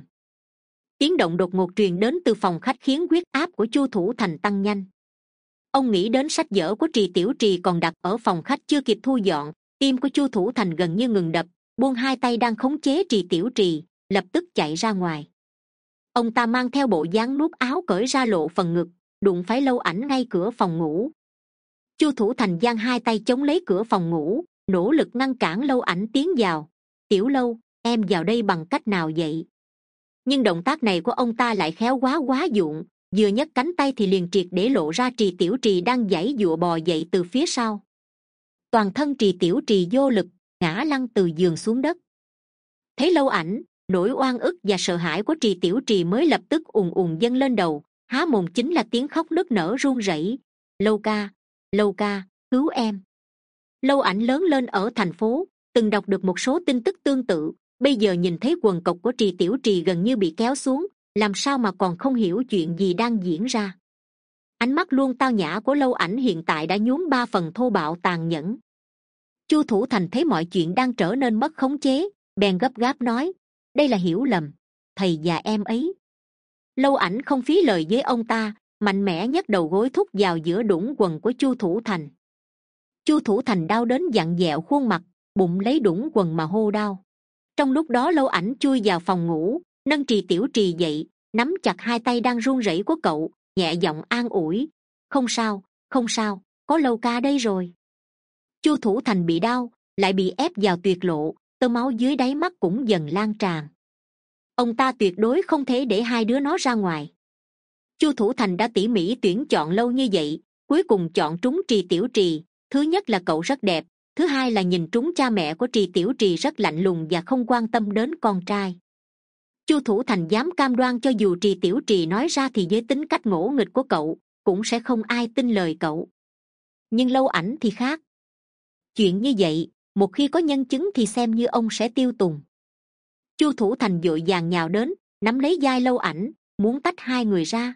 Tiếng động đột ngột truyền đến từ phòng khách khiến huyết áp của Chu Thủ Thành tăng nhanh. Ông nghĩ đến sách vở của Trì Tiểu Trì còn đặt ở phòng khách chưa kịp thu dọn, tim của Chu Thủ Thành gần như ngừng đập, buông hai tay đang khống chế Trì Tiểu Trì, lập tức chạy ra ngoài. Ông ta mang theo bộ dáng nút áo cởi ra lộ phần ngực, đụng phải Lâu Ảnh ngay cửa phòng ngủ. Chu Thủ Thành giang hai tay chống lấy cửa phòng ngủ, nỗ lực ngăn cản Lâu Ảnh tiến vào. Tiểu Lâu, em vào đây bằng cách nào vậy? Nhưng động tác này của ông ta lại khéo quá quá dụng, vừa nhấc cánh tay thì liền triệt để lộ ra Trì Tiểu Trì đang giãy giụa bò dậy từ phía sau. Toàn thân Trì Tiểu Trì vô lực, ngã lăn từ giường xuống đất. Thấy Lâu Ảnh, nỗi oan ức và sợ hãi của Trì Tiểu Trì mới lập tức ùn ùn dâng lên đầu, há mồm chính là tiếng khóc nức nở run rẩy. Lâu ca, Lâu ca, cứu em. Lâu Ảnh lớn lên ở thành phố, từng đọc được một số tin tức tương tự, bây giờ nhìn thấy quần cộc của Trì Tiểu Trì gần như bị kéo xuống, làm sao mà còn không hiểu chuyện gì đang diễn ra. Ánh mắt luôn tao nhã của Lâu Ảnh hiện tại đã nhuốm ba phần thô bạo tàn nhẫn. Chu Thủ Thành thấy mọi chuyện đang trở nên mất khống chế, bèn gấp gáp nói, đây là hiểu lầm, thầy và em ấy. Lâu Ảnh không phí lời với ông ta, mạnh mẽ nhấc đầu gối thúc vào giữa đũng quần của Chu Thủ Thành. Chu Thủ Thành đau đến vặn vẹo khuôn mặt, bụng lấy đũng quần mà hô đau. Trong lúc đó Lâu Ảnh chui vào phòng ngủ, nâng Trì Tiểu Trì dậy, nắm chặt hai tay đang run rẩy của cậu, nhẹ giọng an ủi, không sao, không sao, có Lâu ca đây rồi. Chu Thủ Thành bị đau, lại bị ép vào tuyệt lộ, tơ máu dưới đáy mắt cũng dần lan tràn. Ông ta tuyệt đối không thể để hai đứa nó ra ngoài. Chu Thủ Thành đã tỉ mỉ tuyển chọn lâu như vậy, cuối cùng chọn trúng Trì Tiểu Trì. Thứ nhất là cậu rất đẹp, thứ hai là nhìn trúng cha mẹ của Trì Tiểu Trì rất lạnh lùng và không quan tâm đến con trai. Chu Thủ Thành dám cam đoan cho dù Trì Tiểu Trì nói ra thì với tính cách ngỗ nghịch của cậu cũng sẽ không ai tin lời cậu. Nhưng Lâu Ảnh thì khác. Chuyện như vậy, một khi có nhân chứng thì xem như ông sẽ tiêu tùng. Chu Thủ Thành vội vàng nhào đến, nắm lấy vai Lâu Ảnh, muốn tách hai người ra.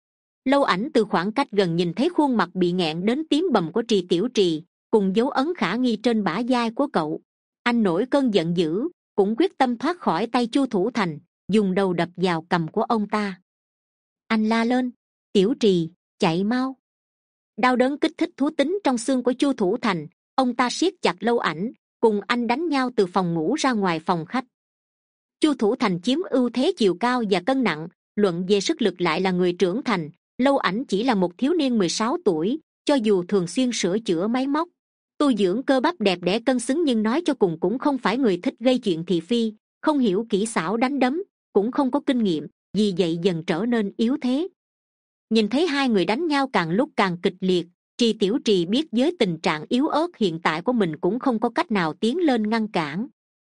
Lâu Ảnh từ khoảng cách gần nhìn thấy khuôn mặt bị nghẹn đến tím bầm của Trì Tiểu Trì, cùng dấu ấn khả nghi trên bả vai của cậu. Anh nổi cơn giận dữ, cũng quyết tâm thoát khỏi tay Chu Thủ Thành, dùng đầu đập vào cằm của ông ta. Anh la lên, Tiểu Trì, chạy mau. Đau đớn kích thích thú tính trong xương của Chu Thủ Thành, ông ta siết chặt Lâu Ảnh, cùng anh đánh nhau từ phòng ngủ ra ngoài phòng khách. Chu Thủ Thành chiếm ưu thế chiều cao và cân nặng, luận về sức lực lại là người trưởng thành. Lâu Ảnh chỉ là một thiếu niên mười sáu tuổi, cho dù thường xuyên sửa chữa máy móc, tu dưỡng cơ bắp đẹp đẽ cân xứng, nhưng nói cho cùng cũng không phải người thích gây chuyện thị phi, không hiểu kỹ xảo đánh đấm, cũng không có kinh nghiệm, vì vậy dần trở nên yếu thế. Nhìn thấy hai người đánh nhau càng lúc càng kịch liệt, Trì Tiểu Trì biết với tình trạng yếu ớt hiện tại của mình cũng không có cách nào tiến lên ngăn cản.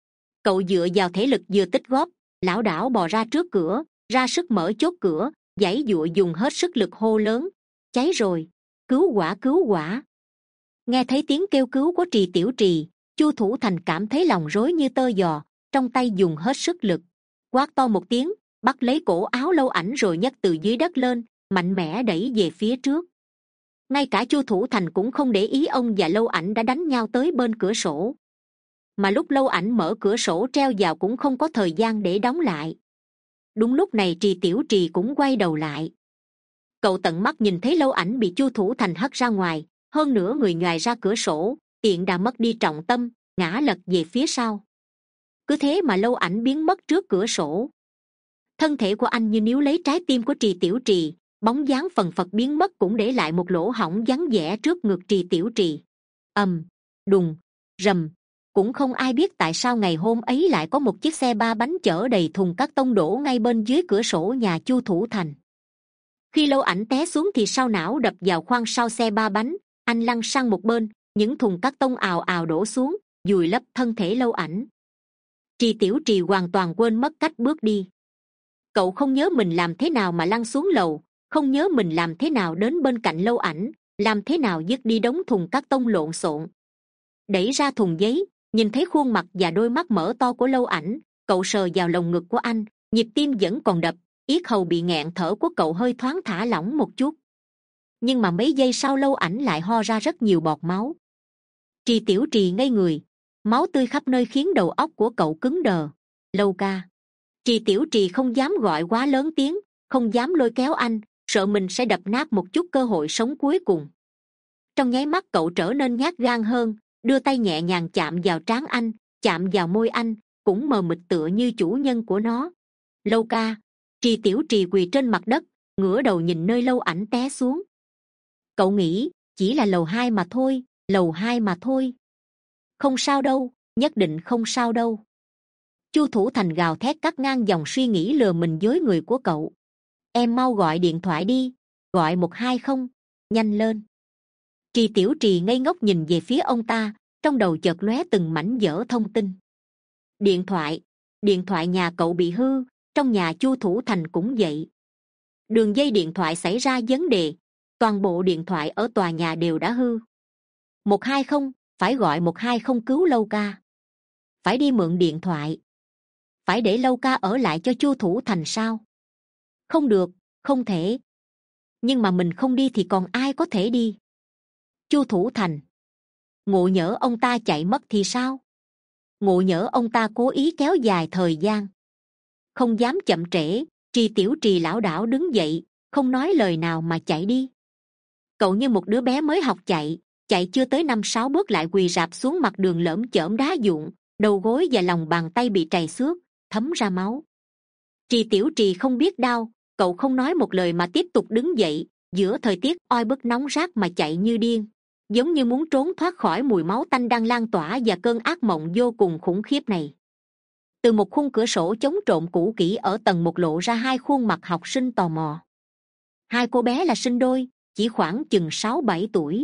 Cậu dựa vào thể lực vừa tích góp, lảo đảo bò ra trước cửa, ra sức mở chốt cửa, giãy giụa dùng hết sức lực hô lớn, cháy rồi, cứu hỏa cứu hỏa. Nghe thấy tiếng kêu cứu của Trì Tiểu Trì, Chu Thủ Thành cảm thấy lòng rối như tơ giò, trong tay dùng hết sức lực, quát to một tiếng, bắt lấy cổ áo Lâu Ảnh rồi nhấc từ dưới đất lên, mạnh mẽ đẩy về phía trước. Ngay cả Chu Thủ Thành cũng không để ý ông và Lâu Ảnh đã đánh nhau tới bên cửa sổ, mà lúc Lâu Ảnh mở cửa sổ treo vào cũng không có thời gian để đóng lại. Đúng lúc này Trì Tiểu Trì cũng quay đầu lại. Cậu tận mắt nhìn thấy Lâu Ảnh bị Chu Thủ Thành hất ra ngoài, hơn nữa người nhoài ra cửa sổ, tiện đã mất đi trọng tâm, ngã lật về phía sau. Cứ thế mà Lâu Ảnh biến mất trước cửa sổ. Thân thể của anh như níu lấy trái tim của Trì Tiểu Trì, bóng dáng phần phật biến mất cũng để lại một lỗ hổng vắng vẻ trước ngực Trì Tiểu Trì. Ầm, đùng, rầm. Cũng không ai biết tại sao ngày hôm ấy lại có một chiếc xe ba bánh chở đầy thùng cát tông đổ ngay bên dưới cửa sổ nhà Chu Thủ Thành. Khi Lâu Ảnh té xuống thì sau não đập vào khoang sau xe ba bánh, anh lăn sang một bên, những thùng cát tông ào ào đổ xuống, vùi lấp thân thể Lâu Ảnh. Trì Tiểu Trì hoàn toàn quên mất cách bước đi. Cậu không nhớ mình làm thế nào mà lăn xuống lầu, không nhớ mình làm thế nào đến bên cạnh Lâu Ảnh, làm thế nào dứt đi đống thùng cát tông lộn xộn. Đẩy ra thùng giấy, nhìn thấy khuôn mặt và đôi mắt mở to của Lâu Ảnh, cậu sờ vào lồng ngực của anh, nhịp tim vẫn còn đập, yết hầu bị nghẹn thở của cậu hơi thoáng thả lỏng một chút. Nhưng mà mấy giây sau Lâu Ảnh lại ho ra rất nhiều bọt máu. Trì Tiểu Trì ngây người, máu tươi khắp nơi khiến đầu óc của cậu cứng đờ. Lâu ca. Trì Tiểu Trì không dám gọi quá lớn tiếng, không dám lôi kéo anh, sợ mình sẽ đập nát một chút cơ hội sống cuối cùng. Trong nháy mắt cậu trở nên nhát gan hơn, đưa tay nhẹ nhàng chạm vào trán anh, chạm vào môi anh, cũng mờ mịt tựa như chủ nhân của nó. Lâu ca. Trì Tiểu Trì quỳ trên mặt đất, ngửa đầu nhìn nơi Lâu Ảnh té xuống. Cậu nghĩ chỉ là lầu hai mà thôi, lầu hai mà thôi. Không sao đâu, nhất định không sao đâu. Chu Thủ Thành gào thét cắt ngang dòng suy nghĩ lừa mình dối người của cậu. Em mau gọi điện thoại đi, gọi một hai không, nhanh lên. Trì Tiểu Trì ngây ngốc nhìn về phía ông ta, trong đầu chợt lóe từng mảnh vỡ thông tin. Điện thoại, điện thoại nhà cậu bị hư, trong nhà Chu Thủ Thành cũng vậy. Đường dây điện thoại xảy ra vấn đề, toàn bộ điện thoại ở tòa nhà đều đã hư. Một hai không, phải gọi một hai không cứu Lâu ca. Phải đi mượn điện thoại. Phải để Lâu ca ở lại cho Chu Thủ Thành sao? Không được, không thể. Nhưng mà mình không đi thì còn ai có thể đi? Chu Thủ Thành. Ngộ nhỡ ông ta chạy mất thì sao? Ngộ nhỡ ông ta cố ý kéo dài thời gian. Không dám chậm trễ, Trì Tiểu Trì lảo đảo đứng dậy, không nói lời nào mà chạy đi. Cậu như một đứa bé mới học chạy, chạy chưa tới năm sáu bước lại quỳ rạp xuống mặt đường lởm chởm đá vụn, đầu gối và lòng bàn tay bị trầy xước, thấm ra máu. Trì Tiểu Trì không biết đau, cậu không nói một lời mà tiếp tục đứng dậy, giữa thời tiết oi bức nóng rát mà chạy như điên, giống như muốn trốn thoát khỏi mùi máu tanh đang lan tỏa và cơn ác mộng vô cùng khủng khiếp này. Từ một khung cửa sổ chống trộm cũ kỹ ở tầng một lộ ra hai khuôn mặt học sinh tò mò. Hai cô bé là sinh đôi, chỉ khoảng chừng sáu bảy tuổi.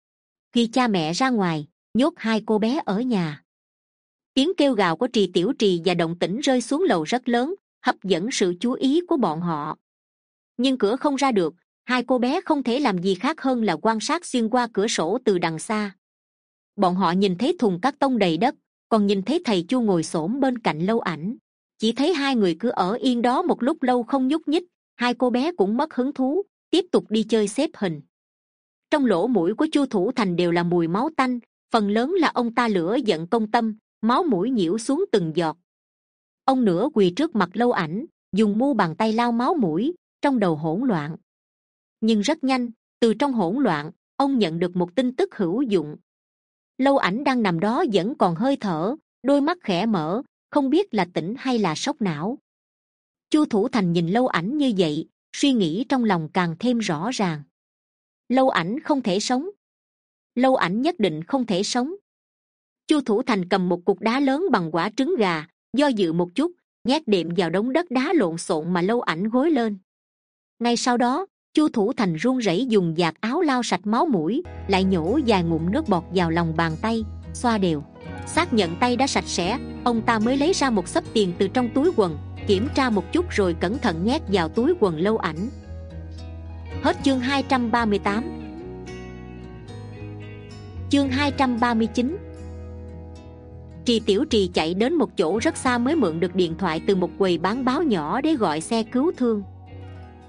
Khi cha mẹ ra ngoài, nhốt hai cô bé ở nhà. Tiếng kêu gào của Trì Tiểu Trì và động tĩnh rơi xuống lầu rất lớn, hấp dẫn sự chú ý của bọn họ. Nhưng cửa không ra được, hai cô bé không thể làm gì khác hơn là quan sát xuyên qua cửa sổ từ đằng xa. Bọn họ nhìn thấy thùng cát tông đầy đất, còn nhìn thấy thầy Chu ngồi xổm bên cạnh Lâu Ảnh. Chỉ thấy hai người cứ ở yên đó một lúc lâu không nhúc nhích, hai cô bé cũng mất hứng thú, tiếp tục đi chơi xếp hình. Trong lỗ mũi của Chu Thủ Thành đều là mùi máu tanh, phần lớn là ông ta lửa giận công tâm, máu mũi nhiễu xuống từng giọt. Ông nửa quỳ trước mặt Lâu Ảnh, dùng mu bàn tay lau máu mũi, trong đầu hỗn loạn. Nhưng rất nhanh, từ trong hỗn loạn, ông nhận được một tin tức hữu dụng. Lâu Ảnh đang nằm đó vẫn còn hơi thở, đôi mắt khẽ mở, không biết là tỉnh hay là sốc não. Chu Thủ Thành nhìn Lâu Ảnh như vậy, suy nghĩ trong lòng càng thêm rõ ràng. Lâu Ảnh không thể sống. Lâu Ảnh nhất định không thể sống. Chu Thủ Thành cầm một cục đá lớn bằng quả trứng gà, do dự một chút, nhét đệm vào đống đất đá lộn xộn mà Lâu Ảnh gối lên. Ngay sau đó, Chu Thủ Thành run rẩy dùng vạt áo lau sạch máu mũi, lại nhổ vài ngụm nước bọt vào lòng bàn tay, xoa đều. Xác nhận tay đã sạch sẽ, ông ta mới lấy ra một xấp tiền từ trong túi quần, kiểm tra một chút rồi cẩn thận nhét vào túi quần Lâu Ảnh. Hết chương hai trăm ba mươi tám. Chương hai trăm ba mươi chín. Trì Tiểu Trì chạy đến một chỗ rất xa mới mượn được điện thoại từ một quầy bán báo nhỏ để gọi xe cứu thương.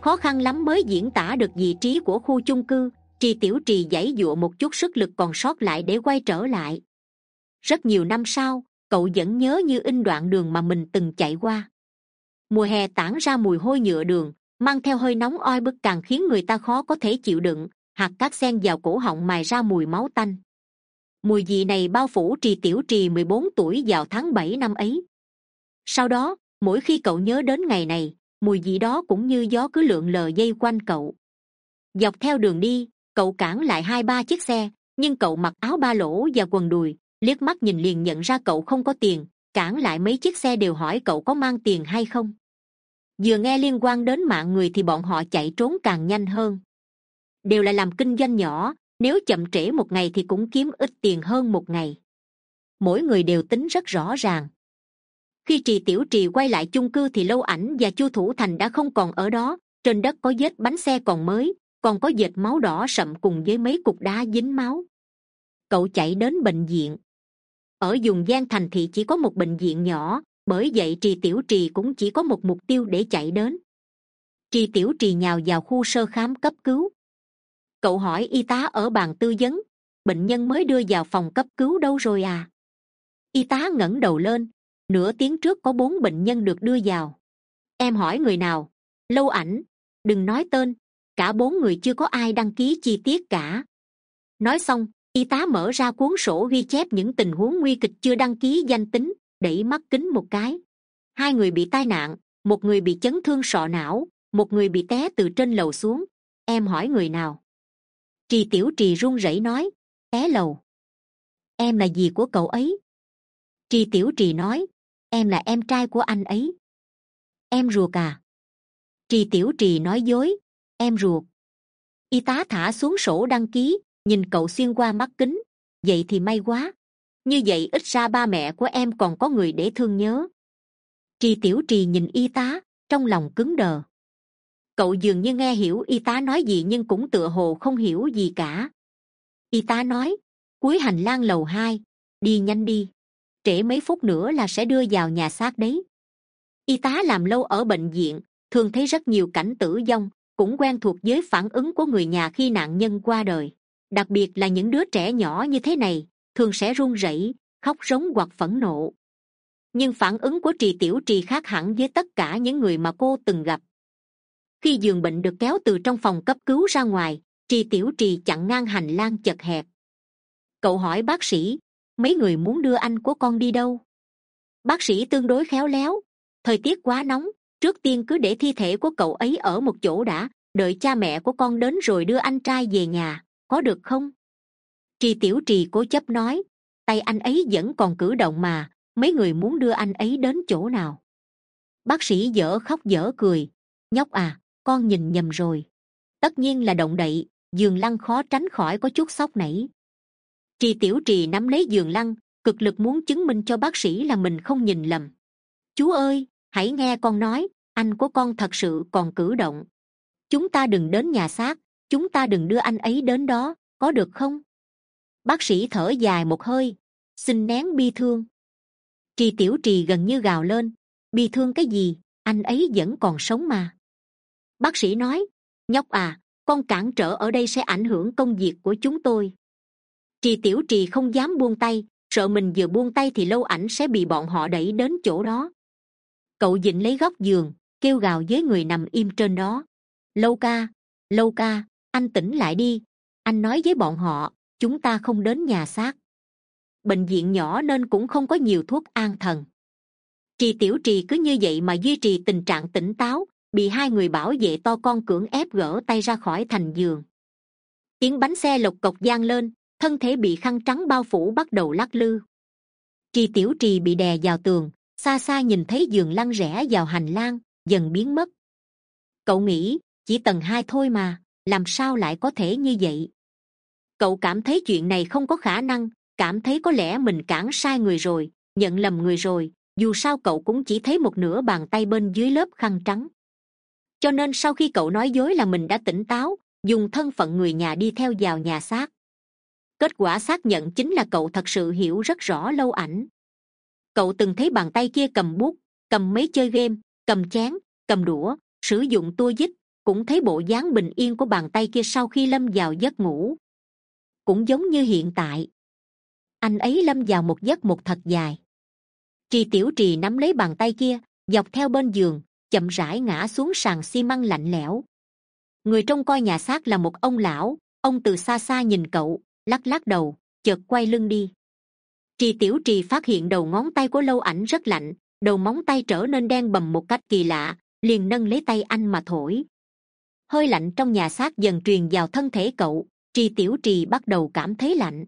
Khó khăn lắm mới diễn tả được vị trí của khu chung cư. Trì Tiểu Trì giãy giụa một chút sức lực còn sót lại để quay trở lại. Rất nhiều năm sau, cậu vẫn nhớ như in đoạn đường mà mình từng chạy qua. Mùa hè tản ra mùi hôi nhựa đường, mang theo hơi nóng oi bức càng khiến người ta khó có thể chịu đựng. Hạt cát xen vào cổ họng mài ra mùi máu tanh. Mùi vị này bao phủ Trì Tiểu Trì mười bốn tuổi vào tháng bảy năm ấy. Sau đó, mỗi khi cậu nhớ đến ngày này, mùi vị đó cũng như gió cứ lượn lờ dây quanh cậu. Dọc theo đường đi, cậu cản lại hai ba chiếc xe, nhưng cậu mặc áo ba lỗ và quần đùi, liếc mắt nhìn liền nhận ra cậu không có tiền. Cản lại mấy chiếc xe đều hỏi cậu có mang tiền hay không. Vừa nghe liên quan đến mạng người thì bọn họ chạy trốn càng nhanh hơn. Đều là làm kinh doanh nhỏ, nếu chậm trễ một ngày thì cũng kiếm ít tiền hơn một ngày. Mỗi người đều tính rất rõ ràng. Khi Trì Tiểu Trì quay lại chung cư thì Lâu Ảnh và Chu Thủ Thành đã không còn ở đó. Trên đất có vết bánh xe còn mới, còn có vệt máu đỏ sậm cùng với mấy cục đá dính máu. Cậu chạy đến bệnh viện. Ở vùng Giang Thành thì chỉ có một bệnh viện nhỏ, bởi vậy Trì Tiểu Trì cũng chỉ có một mục tiêu để chạy đến. Trì Tiểu Trì nhào vào khu sơ khám cấp cứu. Cậu hỏi y tá ở bàn tư vấn, bệnh nhân mới đưa vào phòng cấp cứu đâu rồi à? Y tá ngẩng đầu lên, nửa tiếng trước có bốn bệnh nhân được đưa vào. Em hỏi người nào? Lâu Ảnh. Đừng nói tên, cả bốn người chưa có ai đăng ký chi tiết cả. Nói xong, y tá mở ra cuốn sổ ghi chép những tình huống nguy kịch chưa đăng ký danh tính, đẩy mắt kính một cái. Hai người bị tai nạn, một người bị chấn thương sọ não, một người bị té từ trên lầu xuống. Em hỏi người nào? Trì Tiểu Trì run rẩy nói, té lầu. Em là gì của cậu ấy? Trì Tiểu Trì nói, em là em trai của anh ấy. Em ruột à? Trì Tiểu Trì nói dối, em ruột. Y tá thả xuống sổ đăng ký, nhìn cậu xuyên qua mắt kính. Vậy thì may quá. Như vậy ít ra ba mẹ của em còn có người để thương nhớ. Trì Tiểu Trì nhìn y tá, trong lòng cứng đờ. Cậu dường như nghe hiểu y tá nói gì nhưng cũng tựa hồ không hiểu gì cả. Y tá nói, cuối hành lang lầu hai, đi nhanh đi. Trễ mấy phút nữa là sẽ đưa vào nhà xác đấy. Y tá làm lâu ở bệnh viện, thường thấy rất nhiều cảnh tử vong, cũng quen thuộc với phản ứng của người nhà khi nạn nhân qua đời. Đặc biệt là những đứa trẻ nhỏ như thế này, thường sẽ run rẩy, khóc rống hoặc phẫn nộ. Nhưng phản ứng của Trì Tiểu Trì khác hẳn với tất cả những người mà cô từng gặp. Khi giường bệnh được kéo từ trong phòng cấp cứu ra ngoài, Trì Tiểu Trì chặn ngang hành lang chật hẹp. Cậu hỏi bác sĩ, mấy người muốn đưa anh của con đi đâu? Bác sĩ tương đối khéo léo, thời tiết quá nóng, trước tiên cứ để thi thể của cậu ấy ở một chỗ đã, đợi cha mẹ của con đến rồi đưa anh trai về nhà, có được không? Trì Tiểu Trì cố chấp nói, tay anh ấy vẫn còn cử động mà, mấy người muốn đưa anh ấy đến chỗ nào? Bác sĩ dở khóc dở cười, nhóc à, con nhìn nhầm rồi. Tất nhiên là động đậy, giường lăn khó tránh khỏi có chút sốc nảy. Trì Tiểu Trì nắm lấy giường lăn, cực lực muốn chứng minh cho bác sĩ là mình không nhìn lầm. Chú ơi, hãy nghe con nói, anh của con thật sự còn cử động. Chúng ta đừng đến nhà xác, chúng ta đừng đưa anh ấy đến đó, có được không? Bác sĩ thở dài một hơi, xin nén bi thương. Trì Tiểu Trì gần như gào lên, bi thương cái gì, anh ấy vẫn còn sống mà. Bác sĩ nói, nhóc à, con cản trở ở đây sẽ ảnh hưởng công việc của chúng tôi. Trì Tiểu Trì không dám buông tay, sợ mình vừa buông tay thì Lâu Ảnh sẽ bị bọn họ đẩy đến chỗ đó. Cậu dịnh lấy góc giường, kêu gào với người nằm im trên đó. Lâu ca, Lâu ca, anh tỉnh lại đi. Anh nói với bọn họ, chúng ta không đến nhà xác. Bệnh viện nhỏ nên cũng không có nhiều thuốc an thần. Trì Tiểu Trì cứ như vậy mà duy trì tình trạng tỉnh táo, bị hai người bảo vệ to con cưỡng ép gỡ tay ra khỏi thành giường. Tiếng bánh xe lộc cộc vang lên, thân thể bị khăn trắng bao phủ bắt đầu lắc lư. Trì Tiểu Trì bị đè vào tường, xa xa nhìn thấy giường lăn rẽ vào hành lang, dần biến mất. Cậu nghĩ, chỉ tầng hai thôi mà, làm sao lại có thể như vậy? Cậu cảm thấy chuyện này không có khả năng, cảm thấy có lẽ mình cản sai người rồi, nhận lầm người rồi, dù sao cậu cũng chỉ thấy một nửa bàn tay bên dưới lớp khăn trắng. Cho nên sau khi cậu nói dối là mình đã tỉnh táo, dùng thân phận người nhà đi theo vào nhà xác. Kết quả xác nhận chính là cậu thật sự hiểu rất rõ Lâu Ảnh. Cậu từng thấy bàn tay kia cầm bút, cầm máy chơi game, cầm chén, cầm đũa, sử dụng tua vít, cũng thấy bộ dáng bình yên của bàn tay kia sau khi lâm vào giấc ngủ. Cũng giống như hiện tại, anh ấy lâm vào một giấc một thật dài. Trì Tiểu Trì nắm lấy bàn tay kia, dọc theo bên giường chậm rãi ngã xuống sàn xi măng lạnh lẽo. Người trông coi nhà xác là một ông lão. Ông từ xa xa nhìn cậu, lắc lắc đầu, chợt quay lưng đi. Trì Tiểu Trì phát hiện đầu ngón tay của Lâu Ảnh rất lạnh, đầu móng tay trở nên đen bầm một cách kỳ lạ, liền nâng lấy tay anh mà thổi. Hơi lạnh trong nhà xác dần truyền vào thân thể cậu. Trì Tiểu Trì bắt đầu cảm thấy lạnh.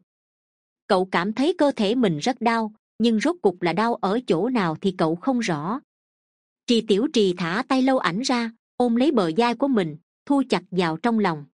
Cậu cảm thấy cơ thể mình rất đau, nhưng rốt cục là đau ở chỗ nào thì cậu không rõ. Trì Tiểu Trì thả tay Lâu Ảnh ra, ôm lấy bờ vai của mình, thu chặt vào trong lòng.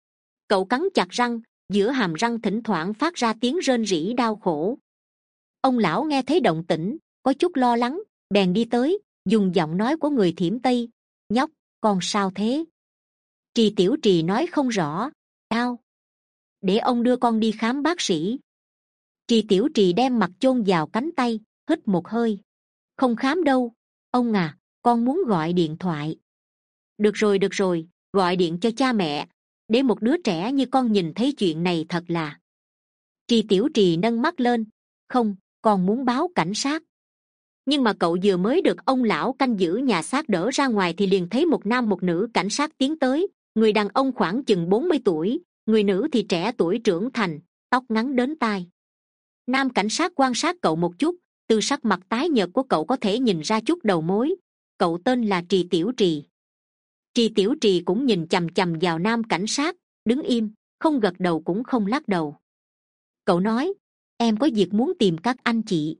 Cậu cắn chặt răng, giữa hàm răng thỉnh thoảng phát ra tiếng rên rỉ đau khổ. Ông lão nghe thấy động tĩnh, có chút lo lắng, bèn đi tới, dùng giọng nói của người Thiểm Tây: "Nhóc, con sao thế?" Trì Tiểu Trì nói không rõ. "Đau." "Để ông đưa con đi khám bác sĩ." Trì Tiểu Trì đem mặt chôn vào cánh tay, hít một hơi. "Không khám đâu, ông à, con muốn gọi điện thoại." "Được rồi được rồi, gọi điện cho cha mẹ, để một đứa trẻ như con nhìn thấy chuyện này thật là..." Trì Tiểu Trì nâng mắt lên: "Không, con muốn báo cảnh sát." Nhưng mà cậu vừa mới được ông lão canh giữ nhà xác đỡ ra ngoài thì liền thấy một nam một nữ cảnh sát tiến tới. Người đàn ông khoảng chừng bốn mươi tuổi, người nữ thì trẻ tuổi trưởng thành, tóc ngắn đến tai. Nam cảnh sát quan sát cậu một chút, từ sắc mặt tái nhợt của cậu có thể nhìn ra chút đầu mối. Cậu tên là Trì Tiểu Trì. Trì Tiểu Trì cũng nhìn chằm chằm vào nam cảnh sát, đứng im, không gật đầu cũng không lắc đầu. Cậu nói: "Em có việc muốn tìm các anh chị."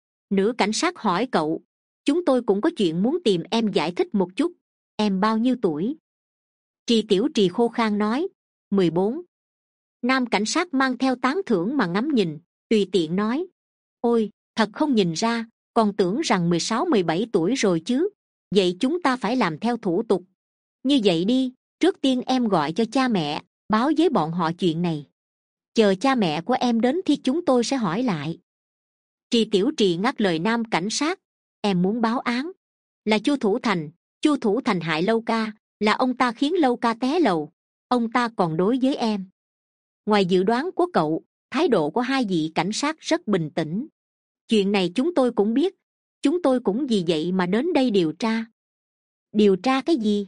Nữ cảnh sát hỏi cậu: "Chúng tôi cũng có chuyện muốn tìm em giải thích một chút. Em bao nhiêu tuổi?" Trì Tiểu Trì khô khan nói: mười bốn. Nam cảnh sát mang theo tán thưởng mà ngắm nhìn, tùy tiện nói: "Ôi, thật không nhìn ra, còn tưởng rằng mười sáu mười bảy tuổi rồi chứ. Vậy chúng ta phải làm theo thủ tục. Như vậy đi, trước tiên em gọi cho cha mẹ, báo với bọn họ chuyện này. Chờ cha mẹ của em đến thì chúng tôi sẽ hỏi lại." Trì Tiểu Trì ngắt lời nam cảnh sát: "Em muốn báo án. Là Chu Thủ Thành. Chu Thủ Thành hại Lâu Ca, là ông ta khiến Lâu Ca té lầu. Ông ta còn đối với em." Ngoài dự đoán của cậu, thái độ của hai vị cảnh sát rất bình tĩnh. "Chuyện này chúng tôi cũng biết. Chúng tôi cũng vì vậy mà đến đây điều tra." "Điều tra cái gì?"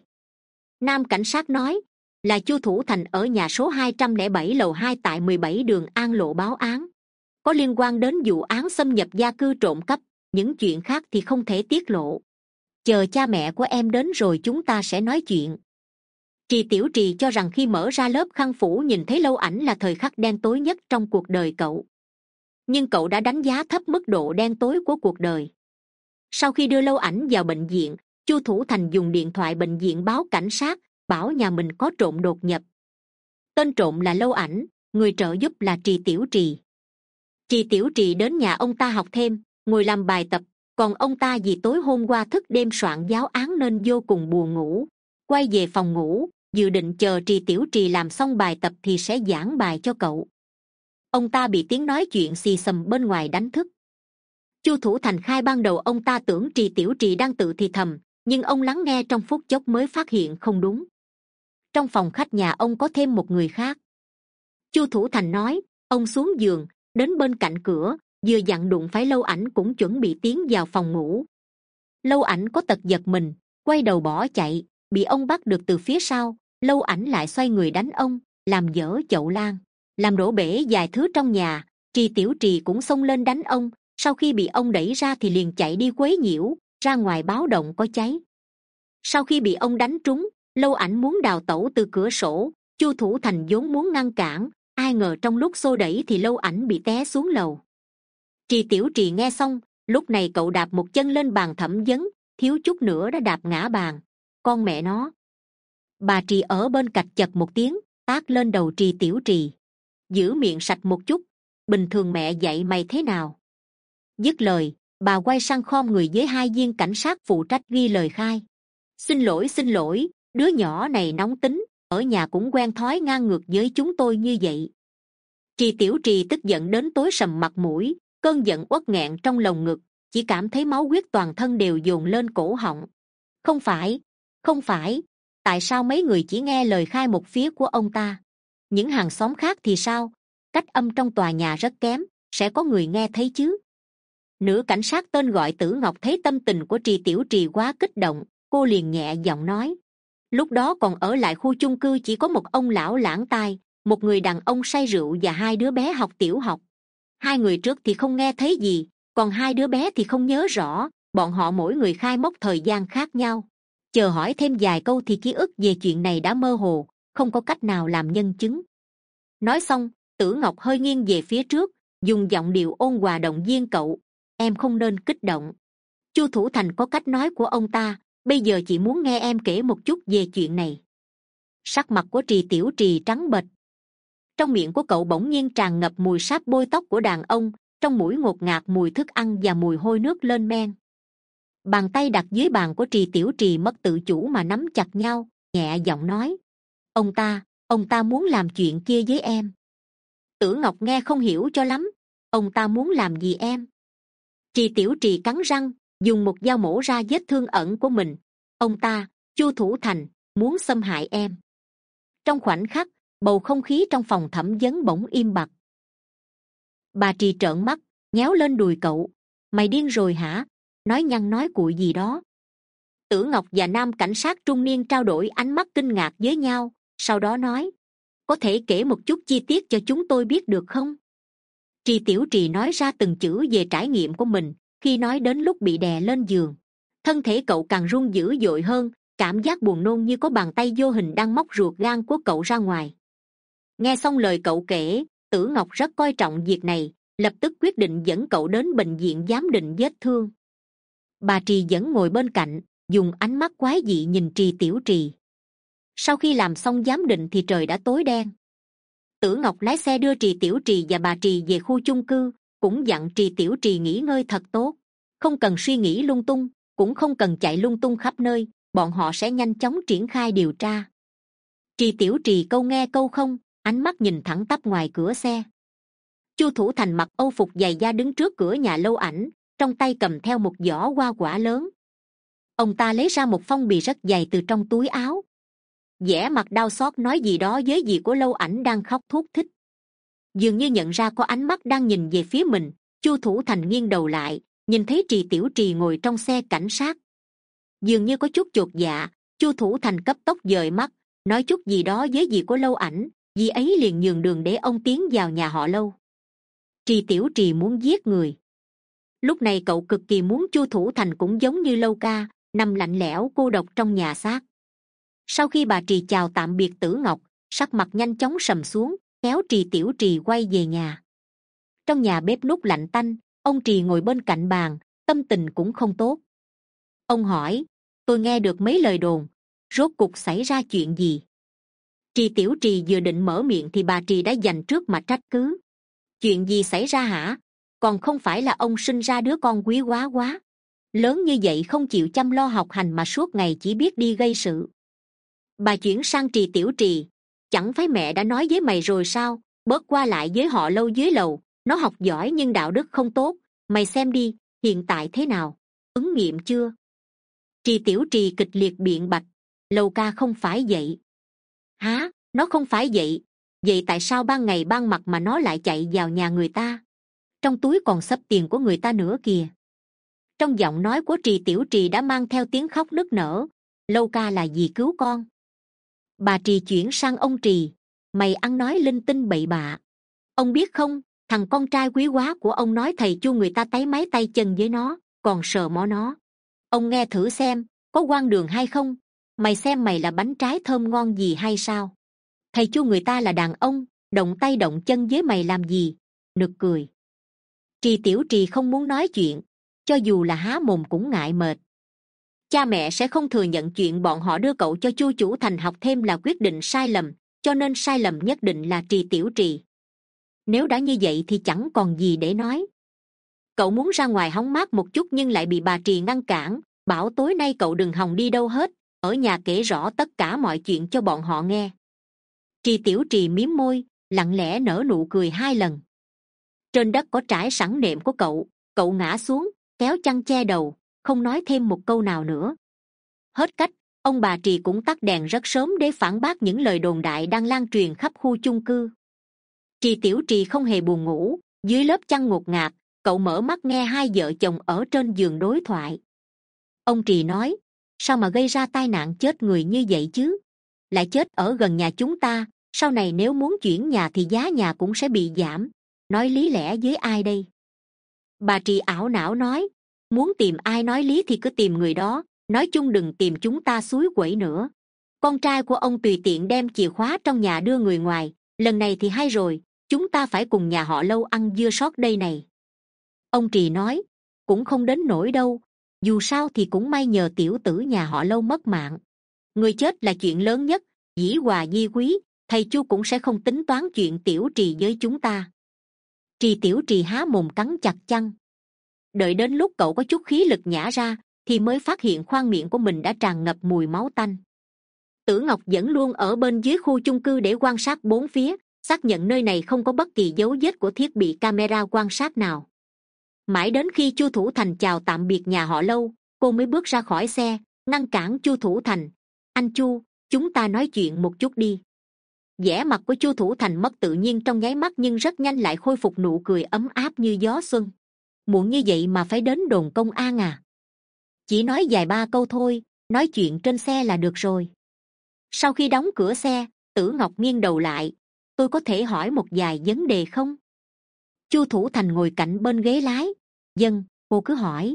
Nam cảnh sát nói: "Là Chu Thủ Thành ở nhà số hai trăm lẻ bảy lầu hai tại mười bảy đường An Lộ báo án. Có liên quan đến vụ án xâm nhập gia cư trộm cắp. Những chuyện khác thì không thể tiết lộ. Chờ cha mẹ của em đến rồi chúng ta sẽ nói chuyện." Trì Tiểu Trì cho rằng khi mở ra lớp khăn phủ nhìn thấy Lâu Ảnh là thời khắc đen tối nhất trong cuộc đời cậu. Nhưng cậu đã đánh giá thấp mức độ đen tối của cuộc đời. Sau khi đưa Lâu Ảnh vào bệnh viện, Chu Thủ Thành dùng điện thoại bệnh viện báo cảnh sát, bảo nhà mình có trộm đột nhập. Tên trộm là Lâu Ảnh, người trợ giúp là Trì Tiểu Trì. Trì Tiểu Trì đến nhà ông ta học thêm, ngồi làm bài tập, còn ông ta vì tối hôm qua thức đêm soạn giáo án nên vô cùng buồn ngủ. Quay về phòng ngủ, dự định chờ Trì Tiểu Trì làm xong bài tập thì sẽ giảng bài cho cậu. Ông ta bị tiếng nói chuyện xì xầm bên ngoài đánh thức. Chu Thủ Thành khai ban đầu ông ta tưởng Trì Tiểu Trì đang tự thì thầm, nhưng ông lắng nghe trong phút chốc mới phát hiện không đúng. Trong phòng khách nhà ông có thêm một người khác. Chu Thủ Thành nói: ông xuống giường, đến bên cạnh cửa, vừa dặn đụng phải Lâu Ảnh cũng chuẩn bị tiến vào phòng ngủ. Lâu Ảnh có tật giật mình, quay đầu bỏ chạy, bị ông bắt được từ phía sau. Lâu Ảnh lại xoay người đánh ông, làm dở chậu lan, làm đổ bể vài thứ trong nhà. Trì Tiểu Trì cũng xông lên đánh ông, sau khi bị ông đẩy ra thì liền chạy đi quấy nhiễu, ra ngoài báo động có cháy. Sau khi bị ông đánh trúng, Lâu Ảnh muốn đào tẩu từ cửa sổ. Chu Thủ Thành vốn muốn ngăn cản, ai ngờ trong lúc xô đẩy thì Lâu Ảnh bị té xuống lầu. Trì Tiểu Trì nghe xong, lúc này cậu đạp một chân lên bàn thẩm vấn, thiếu chút nữa đã đạp ngã bàn. Con mẹ nó! Bà Trì ở bên cạnh chật một tiếng, tát lên đầu Trì Tiểu Trì: giữ miệng sạch một chút, bình thường mẹ dạy mày thế nào? Dứt lời, bà quay sang khom người với hai viên cảnh sát phụ trách ghi lời khai. Xin lỗi xin lỗi, đứa nhỏ này nóng tính, ở nhà cũng quen thói ngang ngược với chúng tôi như vậy. Trì Tiểu Trì tức giận đến tối sầm mặt mũi, cơn giận uất nghẹn trong lồng ngực, chỉ cảm thấy máu huyết toàn thân đều dồn lên cổ họng. Không phải, không phải, tại sao mấy người chỉ nghe lời khai một phía của ông ta? Những hàng xóm khác thì sao? Cách âm trong tòa nhà rất kém, sẽ có người nghe thấy chứ? Nữ cảnh sát tên gọi Tử Ngọc thấy tâm tình của Trì Tiểu Trì quá kích động, cô liền nhẹ giọng nói. Lúc đó còn ở lại khu chung cư chỉ có một ông lão lãng tai, một người đàn ông say rượu và hai đứa bé học tiểu học. Hai người trước thì không nghe thấy gì, còn hai đứa bé thì không nhớ rõ, bọn họ mỗi người khai mốc thời gian khác nhau. Chờ hỏi thêm vài câu thì ký ức về chuyện này đã mơ hồ, không có cách nào làm nhân chứng. Nói xong, Tử Ngọc hơi nghiêng về phía trước, dùng giọng điệu ôn hòa động viên cậu. Em không nên kích động. Chu Thủ Thành có cách nói của ông ta, bây giờ chị muốn nghe em kể một chút về chuyện này. Sắc mặt của Trì Tiểu Trì trắng bệch. Trong miệng của cậu bỗng nhiên tràn ngập mùi sáp bôi tóc của đàn ông, trong mũi ngột ngạt mùi thức ăn và mùi hôi nước lên men. Bàn tay đặt dưới bàn của Trì Tiểu Trì mất tự chủ mà nắm chặt nhau, nhẹ giọng nói. Ông ta, ông ta muốn làm chuyện kia với em. Tử Ngọc nghe không hiểu cho lắm. Ông ta muốn làm gì em? Trì Tiểu Trì cắn răng, dùng một dao mổ ra vết thương ẩn của mình. Ông ta, Chu Thủ Thành, muốn xâm hại em. Trong khoảnh khắc, bầu không khí trong phòng thẩm vấn bỗng im bặt. Bà Trì trợn mắt, nhéo lên đùi cậu. Mày điên rồi hả? Nói nhăng nói cuội gì đó. Tử Ngọc và nam cảnh sát trung niên trao đổi ánh mắt kinh ngạc với nhau, sau đó nói. Có thể kể một chút chi tiết cho chúng tôi biết được không? Trì Tiểu Trì nói ra từng chữ về trải nghiệm của mình. Khi nói đến lúc bị đè lên giường, thân thể cậu càng run dữ dội hơn, cảm giác buồn nôn như có bàn tay vô hình đang móc ruột gan của cậu ra ngoài. Nghe xong lời cậu kể, Tử Ngọc rất coi trọng việc này, lập tức quyết định dẫn cậu đến bệnh viện giám định vết thương. Bà Trì vẫn ngồi bên cạnh, dùng ánh mắt quái dị nhìn Trì Tiểu Trì. Sau khi làm xong giám định thì trời đã tối đen. Tử Ngọc lái xe đưa Trì Tiểu Trì và bà Trì về khu chung cư, cũng dặn Trì Tiểu Trì nghỉ ngơi thật tốt, không cần suy nghĩ lung tung, cũng không cần chạy lung tung khắp nơi, bọn họ sẽ nhanh chóng triển khai điều tra. Trì Tiểu Trì câu nghe câu không, ánh mắt nhìn thẳng tắp ngoài cửa xe. Chu Thủ Thành mặc âu phục dày da đứng trước cửa nhà lâu ảnh, trong tay cầm theo một giỏ hoa quả lớn. Ông ta lấy ra một phong bì rất dày từ trong túi áo, vẻ mặt đau xót nói gì đó với dì của lâu ảnh đang khóc thút thít. Dường như nhận ra có ánh mắt đang nhìn về phía mình, Chu Thủ Thành nghiêng đầu lại, nhìn thấy Trì Tiểu Trì ngồi trong xe cảnh sát. Dường như có chút chột dạ, Chu Thủ Thành cấp tốc dời mắt, nói chút gì đó với dì của lâu ảnh, dì ấy liền nhường đường để ông tiến vào nhà họ Lâu. Trì Tiểu Trì muốn giết người. Lúc này cậu cực kỳ muốn Chu Thủ Thành cũng giống như Lâu ca, nằm lạnh lẽo cô độc trong nhà xác. Sau khi bà Trì chào tạm biệt Tử Ngọc, sắc mặt nhanh chóng sầm xuống, kéo Trì Tiểu Trì quay về nhà. Trong nhà bếp núc lạnh tanh, ông Trì ngồi bên cạnh bàn, tâm tình cũng không tốt. Ông hỏi, tôi nghe được mấy lời đồn, rốt cuộc xảy ra chuyện gì? Trì Tiểu Trì vừa định mở miệng thì bà Trì đã giành trước mà trách cứ. Chuyện gì xảy ra hả? Còn không phải là ông sinh ra đứa con quý quá quá. Lớn như vậy không chịu chăm lo học hành mà suốt ngày chỉ biết đi gây sự. Bà chuyển sang Trì Tiểu Trì, chẳng phải mẹ đã nói với mày rồi sao, bớt qua lại với họ Lâu dưới lầu, nó học giỏi nhưng đạo đức không tốt, mày xem đi, hiện tại thế nào, ứng nghiệm chưa? Trì Tiểu Trì kịch liệt biện bạch, Lâu ca không phải vậy. Hả, nó không phải vậy? Vậy tại sao ban ngày ban mặt mà nó lại chạy vào nhà người ta? Trong túi còn xấp tiền của người ta nữa kìa. Trong giọng nói của Trì Tiểu Trì đã mang theo tiếng khóc nức nở. Lâu ca là vì cứu con. Bà Trì chuyển sang ông Trì, mày ăn nói linh tinh bậy bạ. Ông biết không, thằng con trai quý hóa của ông nói thầy Chu người ta táy máy tay chân với nó, còn sờ mó nó. Ông nghe thử xem, có quan đường hay không? Mày xem mày là bánh trái thơm ngon gì hay sao? Thầy Chu người ta là đàn ông, động tay động chân với mày làm gì? Nực cười. Trì Tiểu Trì không muốn nói chuyện, cho dù là há mồm cũng ngại mệt. Cha mẹ sẽ không thừa nhận chuyện bọn họ đưa cậu cho Chu Chủ Thành học thêm là quyết định sai lầm, cho nên sai lầm nhất định là Trì Tiểu Trì. Nếu đã như vậy thì chẳng còn gì để nói. Cậu muốn ra ngoài hóng mát một chút nhưng lại bị bà Trì ngăn cản, bảo tối nay cậu đừng hòng đi đâu hết, ở nhà kể rõ tất cả mọi chuyện cho bọn họ nghe. Trì Tiểu Trì mím môi, lặng lẽ nở nụ cười hai lần. Trên đất có trải sẵn nệm của cậu, cậu ngã xuống, kéo chăn che đầu, không nói thêm một câu nào nữa. Hết cách, ông bà Trì cũng tắt đèn rất sớm để phản bác những lời đồn đại đang lan truyền khắp khu chung cư. Trì Tiểu Trì không hề buồn ngủ, dưới lớp chăn ngột ngạt, cậu mở mắt nghe hai vợ chồng ở trên giường đối thoại. Ông Trì nói, sao mà gây ra tai nạn chết người như vậy chứ? Lại chết ở gần nhà chúng ta, sau này nếu muốn chuyển nhà thì giá nhà cũng sẽ bị giảm. Nói lý lẽ với ai đây? Bà Trì ảo não nói, muốn tìm ai nói lý thì cứ tìm người đó, nói chung đừng tìm chúng ta xúi quẩy nữa. Con trai của ông tùy tiện đem chìa khóa trong nhà đưa người ngoài, lần này thì hay rồi, chúng ta phải cùng nhà họ Lâu ăn dưa sót đây này. Ông Trì nói, cũng không đến nỗi đâu, dù sao thì cũng may nhờ tiểu tử nhà họ Lâu mất mạng. Người chết là chuyện lớn nhất, dĩ hòa vi quý, thầy Chu cũng sẽ không tính toán chuyện Tiểu Trì với chúng ta. Trì Tiểu Trì há mồm cắn chặt chăn. Đợi đến lúc cậu có chút khí lực nhả ra thì mới phát hiện khoang miệng của mình đã tràn ngập mùi máu tanh. Tử Ngọc vẫn luôn ở bên dưới khu chung cư để quan sát bốn phía, xác nhận nơi này không có bất kỳ dấu vết của thiết bị camera quan sát nào. Mãi đến khi Chu Thủ Thành chào tạm biệt nhà họ Lâu, cô mới bước ra khỏi xe, ngăn cản Chu Thủ Thành. Anh Chu, chúng ta nói chuyện một chút đi. Vẻ mặt của Chu Thủ Thành mất tự nhiên trong nháy mắt nhưng rất nhanh lại khôi phục nụ cười ấm áp như gió xuân. Muộn như vậy mà phải đến đồn công an à? Chỉ nói vài ba câu thôi, nói chuyện trên xe là được rồi. Sau khi đóng cửa xe, Tử Ngọc nghiêng đầu lại. Tôi có thể hỏi một vài vấn đề không? Chu Thủ Thành ngồi cạnh bên ghế lái. Vâng, cô cứ hỏi.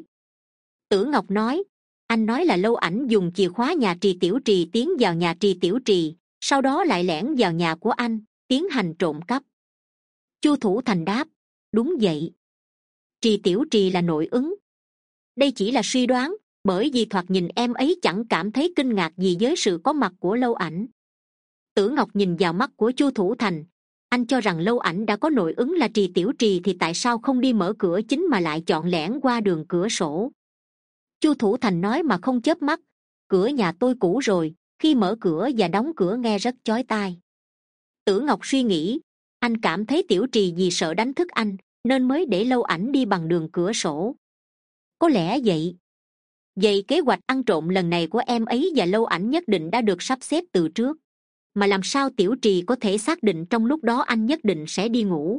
Tử Ngọc nói, anh nói là Lâu Ảnh dùng chìa khóa nhà Trì Tiểu Trì tiến vào nhà Trì Tiểu Trì, sau đó lại lẻn vào nhà của anh, tiến hành trộm cắp. Chu Thủ Thành đáp, đúng vậy. Trì Tiểu Trì là nội ứng. Đây chỉ là suy đoán, bởi vì thoạt nhìn em ấy chẳng cảm thấy kinh ngạc gì với sự có mặt của Lâu Ảnh. Tử Ngọc nhìn vào mắt của Chu Thủ Thành. Anh cho rằng Lâu Ảnh đã có nội ứng là Trì Tiểu Trì thì tại sao không đi mở cửa chính mà lại chọn lẻn qua đường cửa sổ? Chu Thủ Thành nói mà không chớp mắt, cửa nhà tôi cũ rồi, khi mở cửa và đóng cửa nghe rất chói tai. Tử Ngọc suy nghĩ, anh cảm thấy Tiểu Trì vì sợ đánh thức anh nên mới để Lâu Ảnh đi bằng đường cửa sổ. Có lẽ vậy. Vậy kế hoạch ăn trộm lần này của em ấy và Lâu Ảnh nhất định đã được sắp xếp từ trước. Mà làm sao Tiểu Trì có thể xác định trong lúc đó anh nhất định sẽ đi ngủ?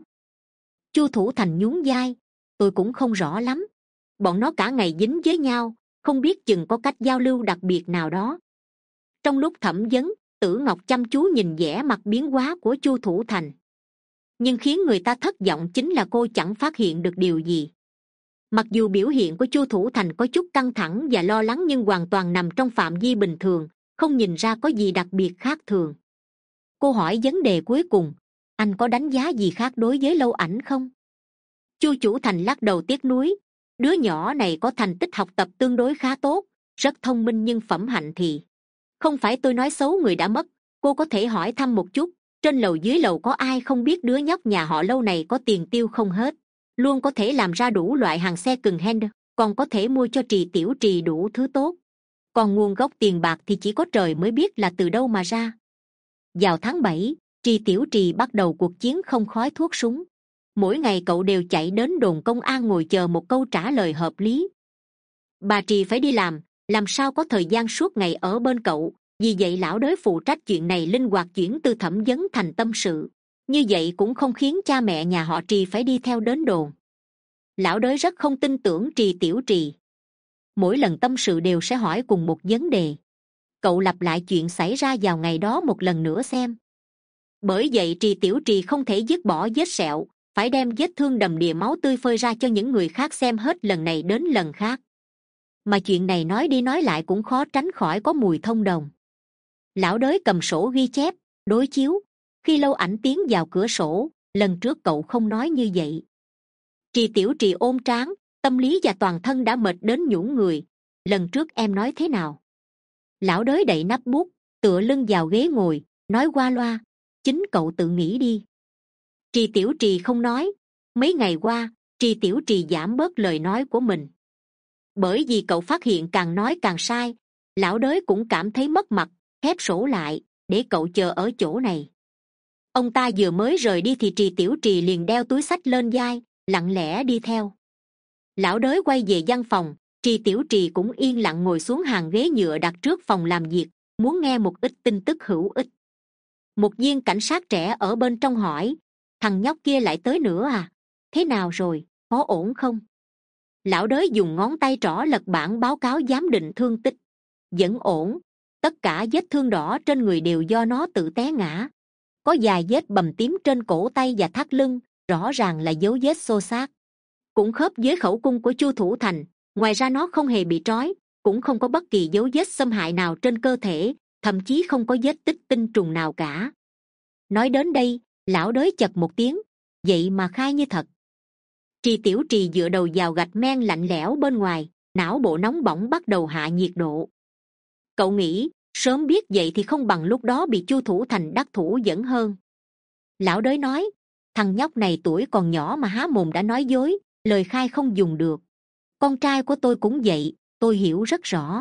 Chu Thủ Thành nhún vai, tôi cũng không rõ lắm. Bọn nó cả ngày dính với nhau, không biết chừng có cách giao lưu đặc biệt nào đó. Trong lúc thẩm vấn, Tử Ngọc chăm chú nhìn vẻ mặt biến hóa của Chu Thủ Thành. Nhưng khiến người ta thất vọng chính là cô chẳng phát hiện được điều gì. Mặc dù biểu hiện của Chu Thủ Thành có chút căng thẳng và lo lắng nhưng hoàn toàn nằm trong phạm vi bình thường, không nhìn ra có gì đặc biệt khác thường. Cô hỏi vấn đề cuối cùng, anh có đánh giá gì khác đối với Lâu Ảnh không? Chu Chủ Thành lắc đầu tiếc nuối, đứa nhỏ này có thành tích học tập tương đối khá tốt, rất thông minh nhưng phẩm hạnh thì... Không phải tôi nói xấu người đã mất, cô có thể hỏi thăm một chút, trên lầu dưới lầu có ai không biết đứa nhóc nhà họ Lâu này có tiền tiêu không hết, luôn có thể làm ra đủ loại hàng xe cừng hand, còn có thể mua cho Trì Tiểu Trì đủ thứ tốt. Còn nguồn gốc tiền bạc thì chỉ có trời mới biết là từ đâu mà ra. Vào tháng bảy, Trì Tiểu Trì bắt đầu cuộc chiến không khói thuốc súng. Mỗi ngày cậu đều chạy đến đồn công an ngồi chờ một câu trả lời hợp lý. Bà Trì phải đi làm, làm sao có thời gian suốt ngày ở bên cậu, vì vậy lão đới phụ trách chuyện này linh hoạt chuyển từ thẩm vấn thành tâm sự. Như vậy cũng không khiến cha mẹ nhà họ Trì phải đi theo đến đồn. Lão đới rất không tin tưởng Trì Tiểu Trì. Mỗi lần tâm sự đều sẽ hỏi cùng một vấn đề. Cậu lặp lại chuyện xảy ra vào ngày đó một lần nữa xem. Bởi vậy Trì Tiểu Trì không thể dứt bỏ vết sẹo, phải đem vết thương đầm đìa máu tươi phơi ra cho những người khác xem hết lần này đến lần khác. Mà chuyện này nói đi nói lại cũng khó tránh khỏi có mùi thông đồng. Lão đới cầm sổ ghi chép, đối chiếu. Khi Lâu Ảnh tiến vào cửa sổ, lần trước cậu không nói như vậy. Trì Tiểu Trì ôm trán, tâm lý và toàn thân đã mệt đến nhũn người. Lần trước em nói thế nào? Lão đới đậy nắp bút, tựa lưng vào ghế ngồi, nói qua loa, chính cậu tự nghĩ đi. Trì Tiểu Trì không nói. Mấy ngày qua, Trì Tiểu Trì giảm bớt lời nói của mình. Bởi vì cậu phát hiện càng nói càng sai, lão đới cũng cảm thấy mất mặt, khép sổ lại, để cậu chờ ở chỗ này. Ông ta vừa mới rời đi thì Trì Tiểu Trì liền đeo túi xách lên vai, lặng lẽ đi theo. Lão đới quay về văn phòng, Trì Tiểu Trì cũng yên lặng ngồi xuống hàng ghế nhựa đặt trước phòng làm việc, muốn nghe một ít tin tức hữu ích. Một viên cảnh sát trẻ ở bên trong hỏi: thằng nhóc kia lại tới nữa à? Thế nào rồi, có ổn không? Lão đới dùng ngón tay trỏ lật bản báo cáo giám định thương tích. Vẫn ổn, tất cả vết thương đỏ trên người đều do nó tự té ngã. Có vài vết bầm tím trên cổ tay và thắt lưng, rõ ràng là dấu vết xô xát. Cũng khớp với khẩu cung của Chu Thủ Thành. Ngoài ra nó không hề bị trói, cũng không có bất kỳ dấu vết xâm hại nào trên cơ thể, thậm chí không có vết tích tinh trùng nào cả. Nói đến đây, lão đới chật một tiếng: vậy mà khai như thật. Trì Tiểu Trì dựa đầu vào gạch men lạnh lẽo bên ngoài, não bộ nóng bỏng bắt đầu hạ nhiệt độ. Cậu nghĩ sớm biết vậy thì không bằng lúc đó bị Chu Thủ Thành đắc thủ vẫn hơn. Lão đới nói: thằng nhóc này tuổi còn nhỏ mà há mồm đã nói dối, lời khai không dùng được. Con trai của tôi cũng vậy, tôi hiểu rất rõ.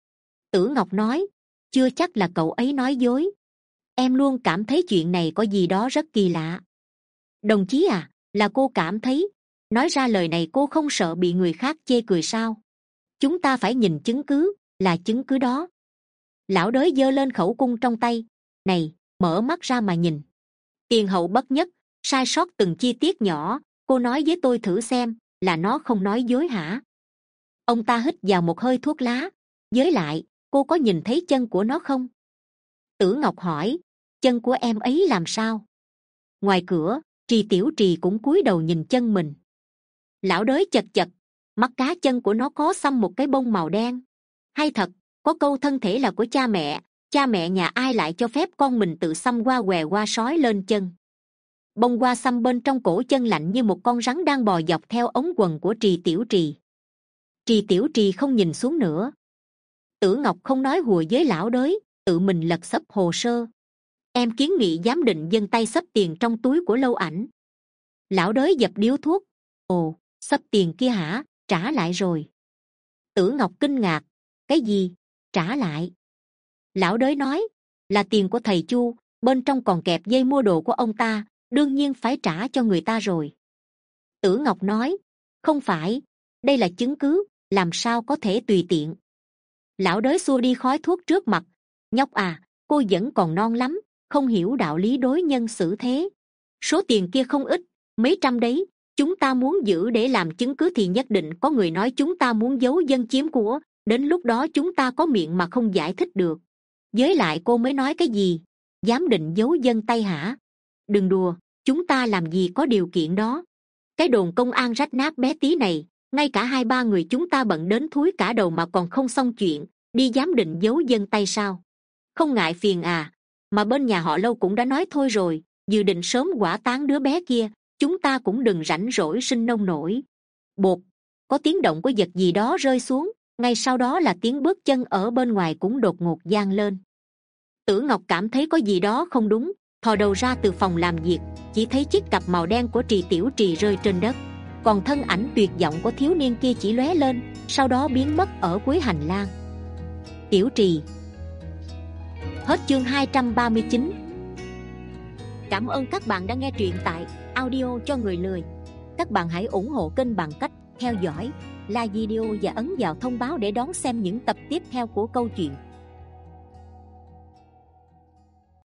Tử Ngọc nói: chưa chắc là cậu ấy nói dối. Em luôn cảm thấy chuyện này có gì đó rất kỳ lạ. Đồng chí à, là cô cảm thấy. Nói ra lời này cô không sợ bị người khác chê cười sao? Chúng ta phải nhìn chứng cứ, là chứng cứ đó. Lão đới giơ lên khẩu cung trong tay: này, mở mắt ra mà nhìn. Tiền hậu bất nhất, sai sót từng chi tiết nhỏ. Cô nói với tôi thử xem, là nó không nói dối hả? Ông ta hít vào một hơi thuốc lá. Với lại, cô có nhìn thấy chân của nó không? Tử Ngọc hỏi: chân của em ấy làm sao? Ngoài cửa, Trì Tiểu Trì cũng cúi đầu nhìn chân mình. Lão đới chật chật: mắt cá chân của nó có xăm một cái bông màu đen. Hay thật, có câu thân thể là của cha mẹ, cha mẹ nhà ai lại cho phép con mình tự xăm qua què qua sói lên chân. Bông hoa xăm bên trong cổ chân lạnh như một con rắn đang bò dọc theo ống quần của Trì Tiểu Trì. Trì Tiểu Trì không nhìn xuống nữa. Tử Ngọc không nói hùa với lão đới, tự mình lật xấp hồ sơ. Em kiến nghị giám định vân tay xấp tiền trong túi của Lâu Ảnh. Lão đới dập điếu thuốc: ồ, xấp tiền kia hả? Trả lại rồi. Tử Ngọc kinh ngạc: cái gì? Trả lại? Lão đới nói: là tiền của thầy Chu, bên trong còn kẹp dây mua đồ của ông ta, đương nhiên phải trả cho người ta rồi. Tử Ngọc nói: không phải, đây là chứng cứ, làm sao có thể tùy tiện. Lão đới xua đi khói thuốc trước mặt: nhóc à, cô vẫn còn non lắm, không hiểu đạo lý đối nhân xử thế. Số tiền kia không ít, mấy trăm đấy. Chúng ta muốn giữ để làm chứng cứ thì nhất định có người nói chúng ta muốn giấu dân chiếm của. Đến lúc đó chúng ta có miệng mà không giải thích được. Với lại cô mới nói cái gì? Giám định giấu dân tay hả? Đừng đùa, chúng ta làm gì có điều kiện đó. Cái đồn công an rách nát bé tí này, ngay cả hai ba người chúng ta bận đến thúi cả đầu mà còn không xong chuyện, đi giám định giấu dân tay sao? Không ngại phiền à? Mà bên nhà họ Lâu cũng đã nói thôi rồi, dự định sớm hỏa táng đứa bé kia, chúng ta cũng đừng rảnh rỗi sinh nông nổi. Bột, có tiếng động của vật gì đó rơi xuống, ngay sau đó là tiếng bước chân ở bên ngoài cũng đột ngột vang lên. Tử Ngọc cảm thấy có gì đó không đúng, thò đầu ra từ phòng làm việc, chỉ thấy chiếc cặp màu đen của Trì Tiểu Trì rơi trên đất, còn thân ảnh tuyệt vọng của thiếu niên kia chỉ lóe lên, sau đó biến mất ở cuối hành lang. Tiểu Trì. Hết chương hai trăm ba mươi chín. Cảm ơn các bạn đã nghe truyện tại audio cho người lười. Các bạn hãy ủng hộ kênh bằng cách theo dõi, like video và ấn vào thông báo để đón xem những tập tiếp theo của câu chuyện.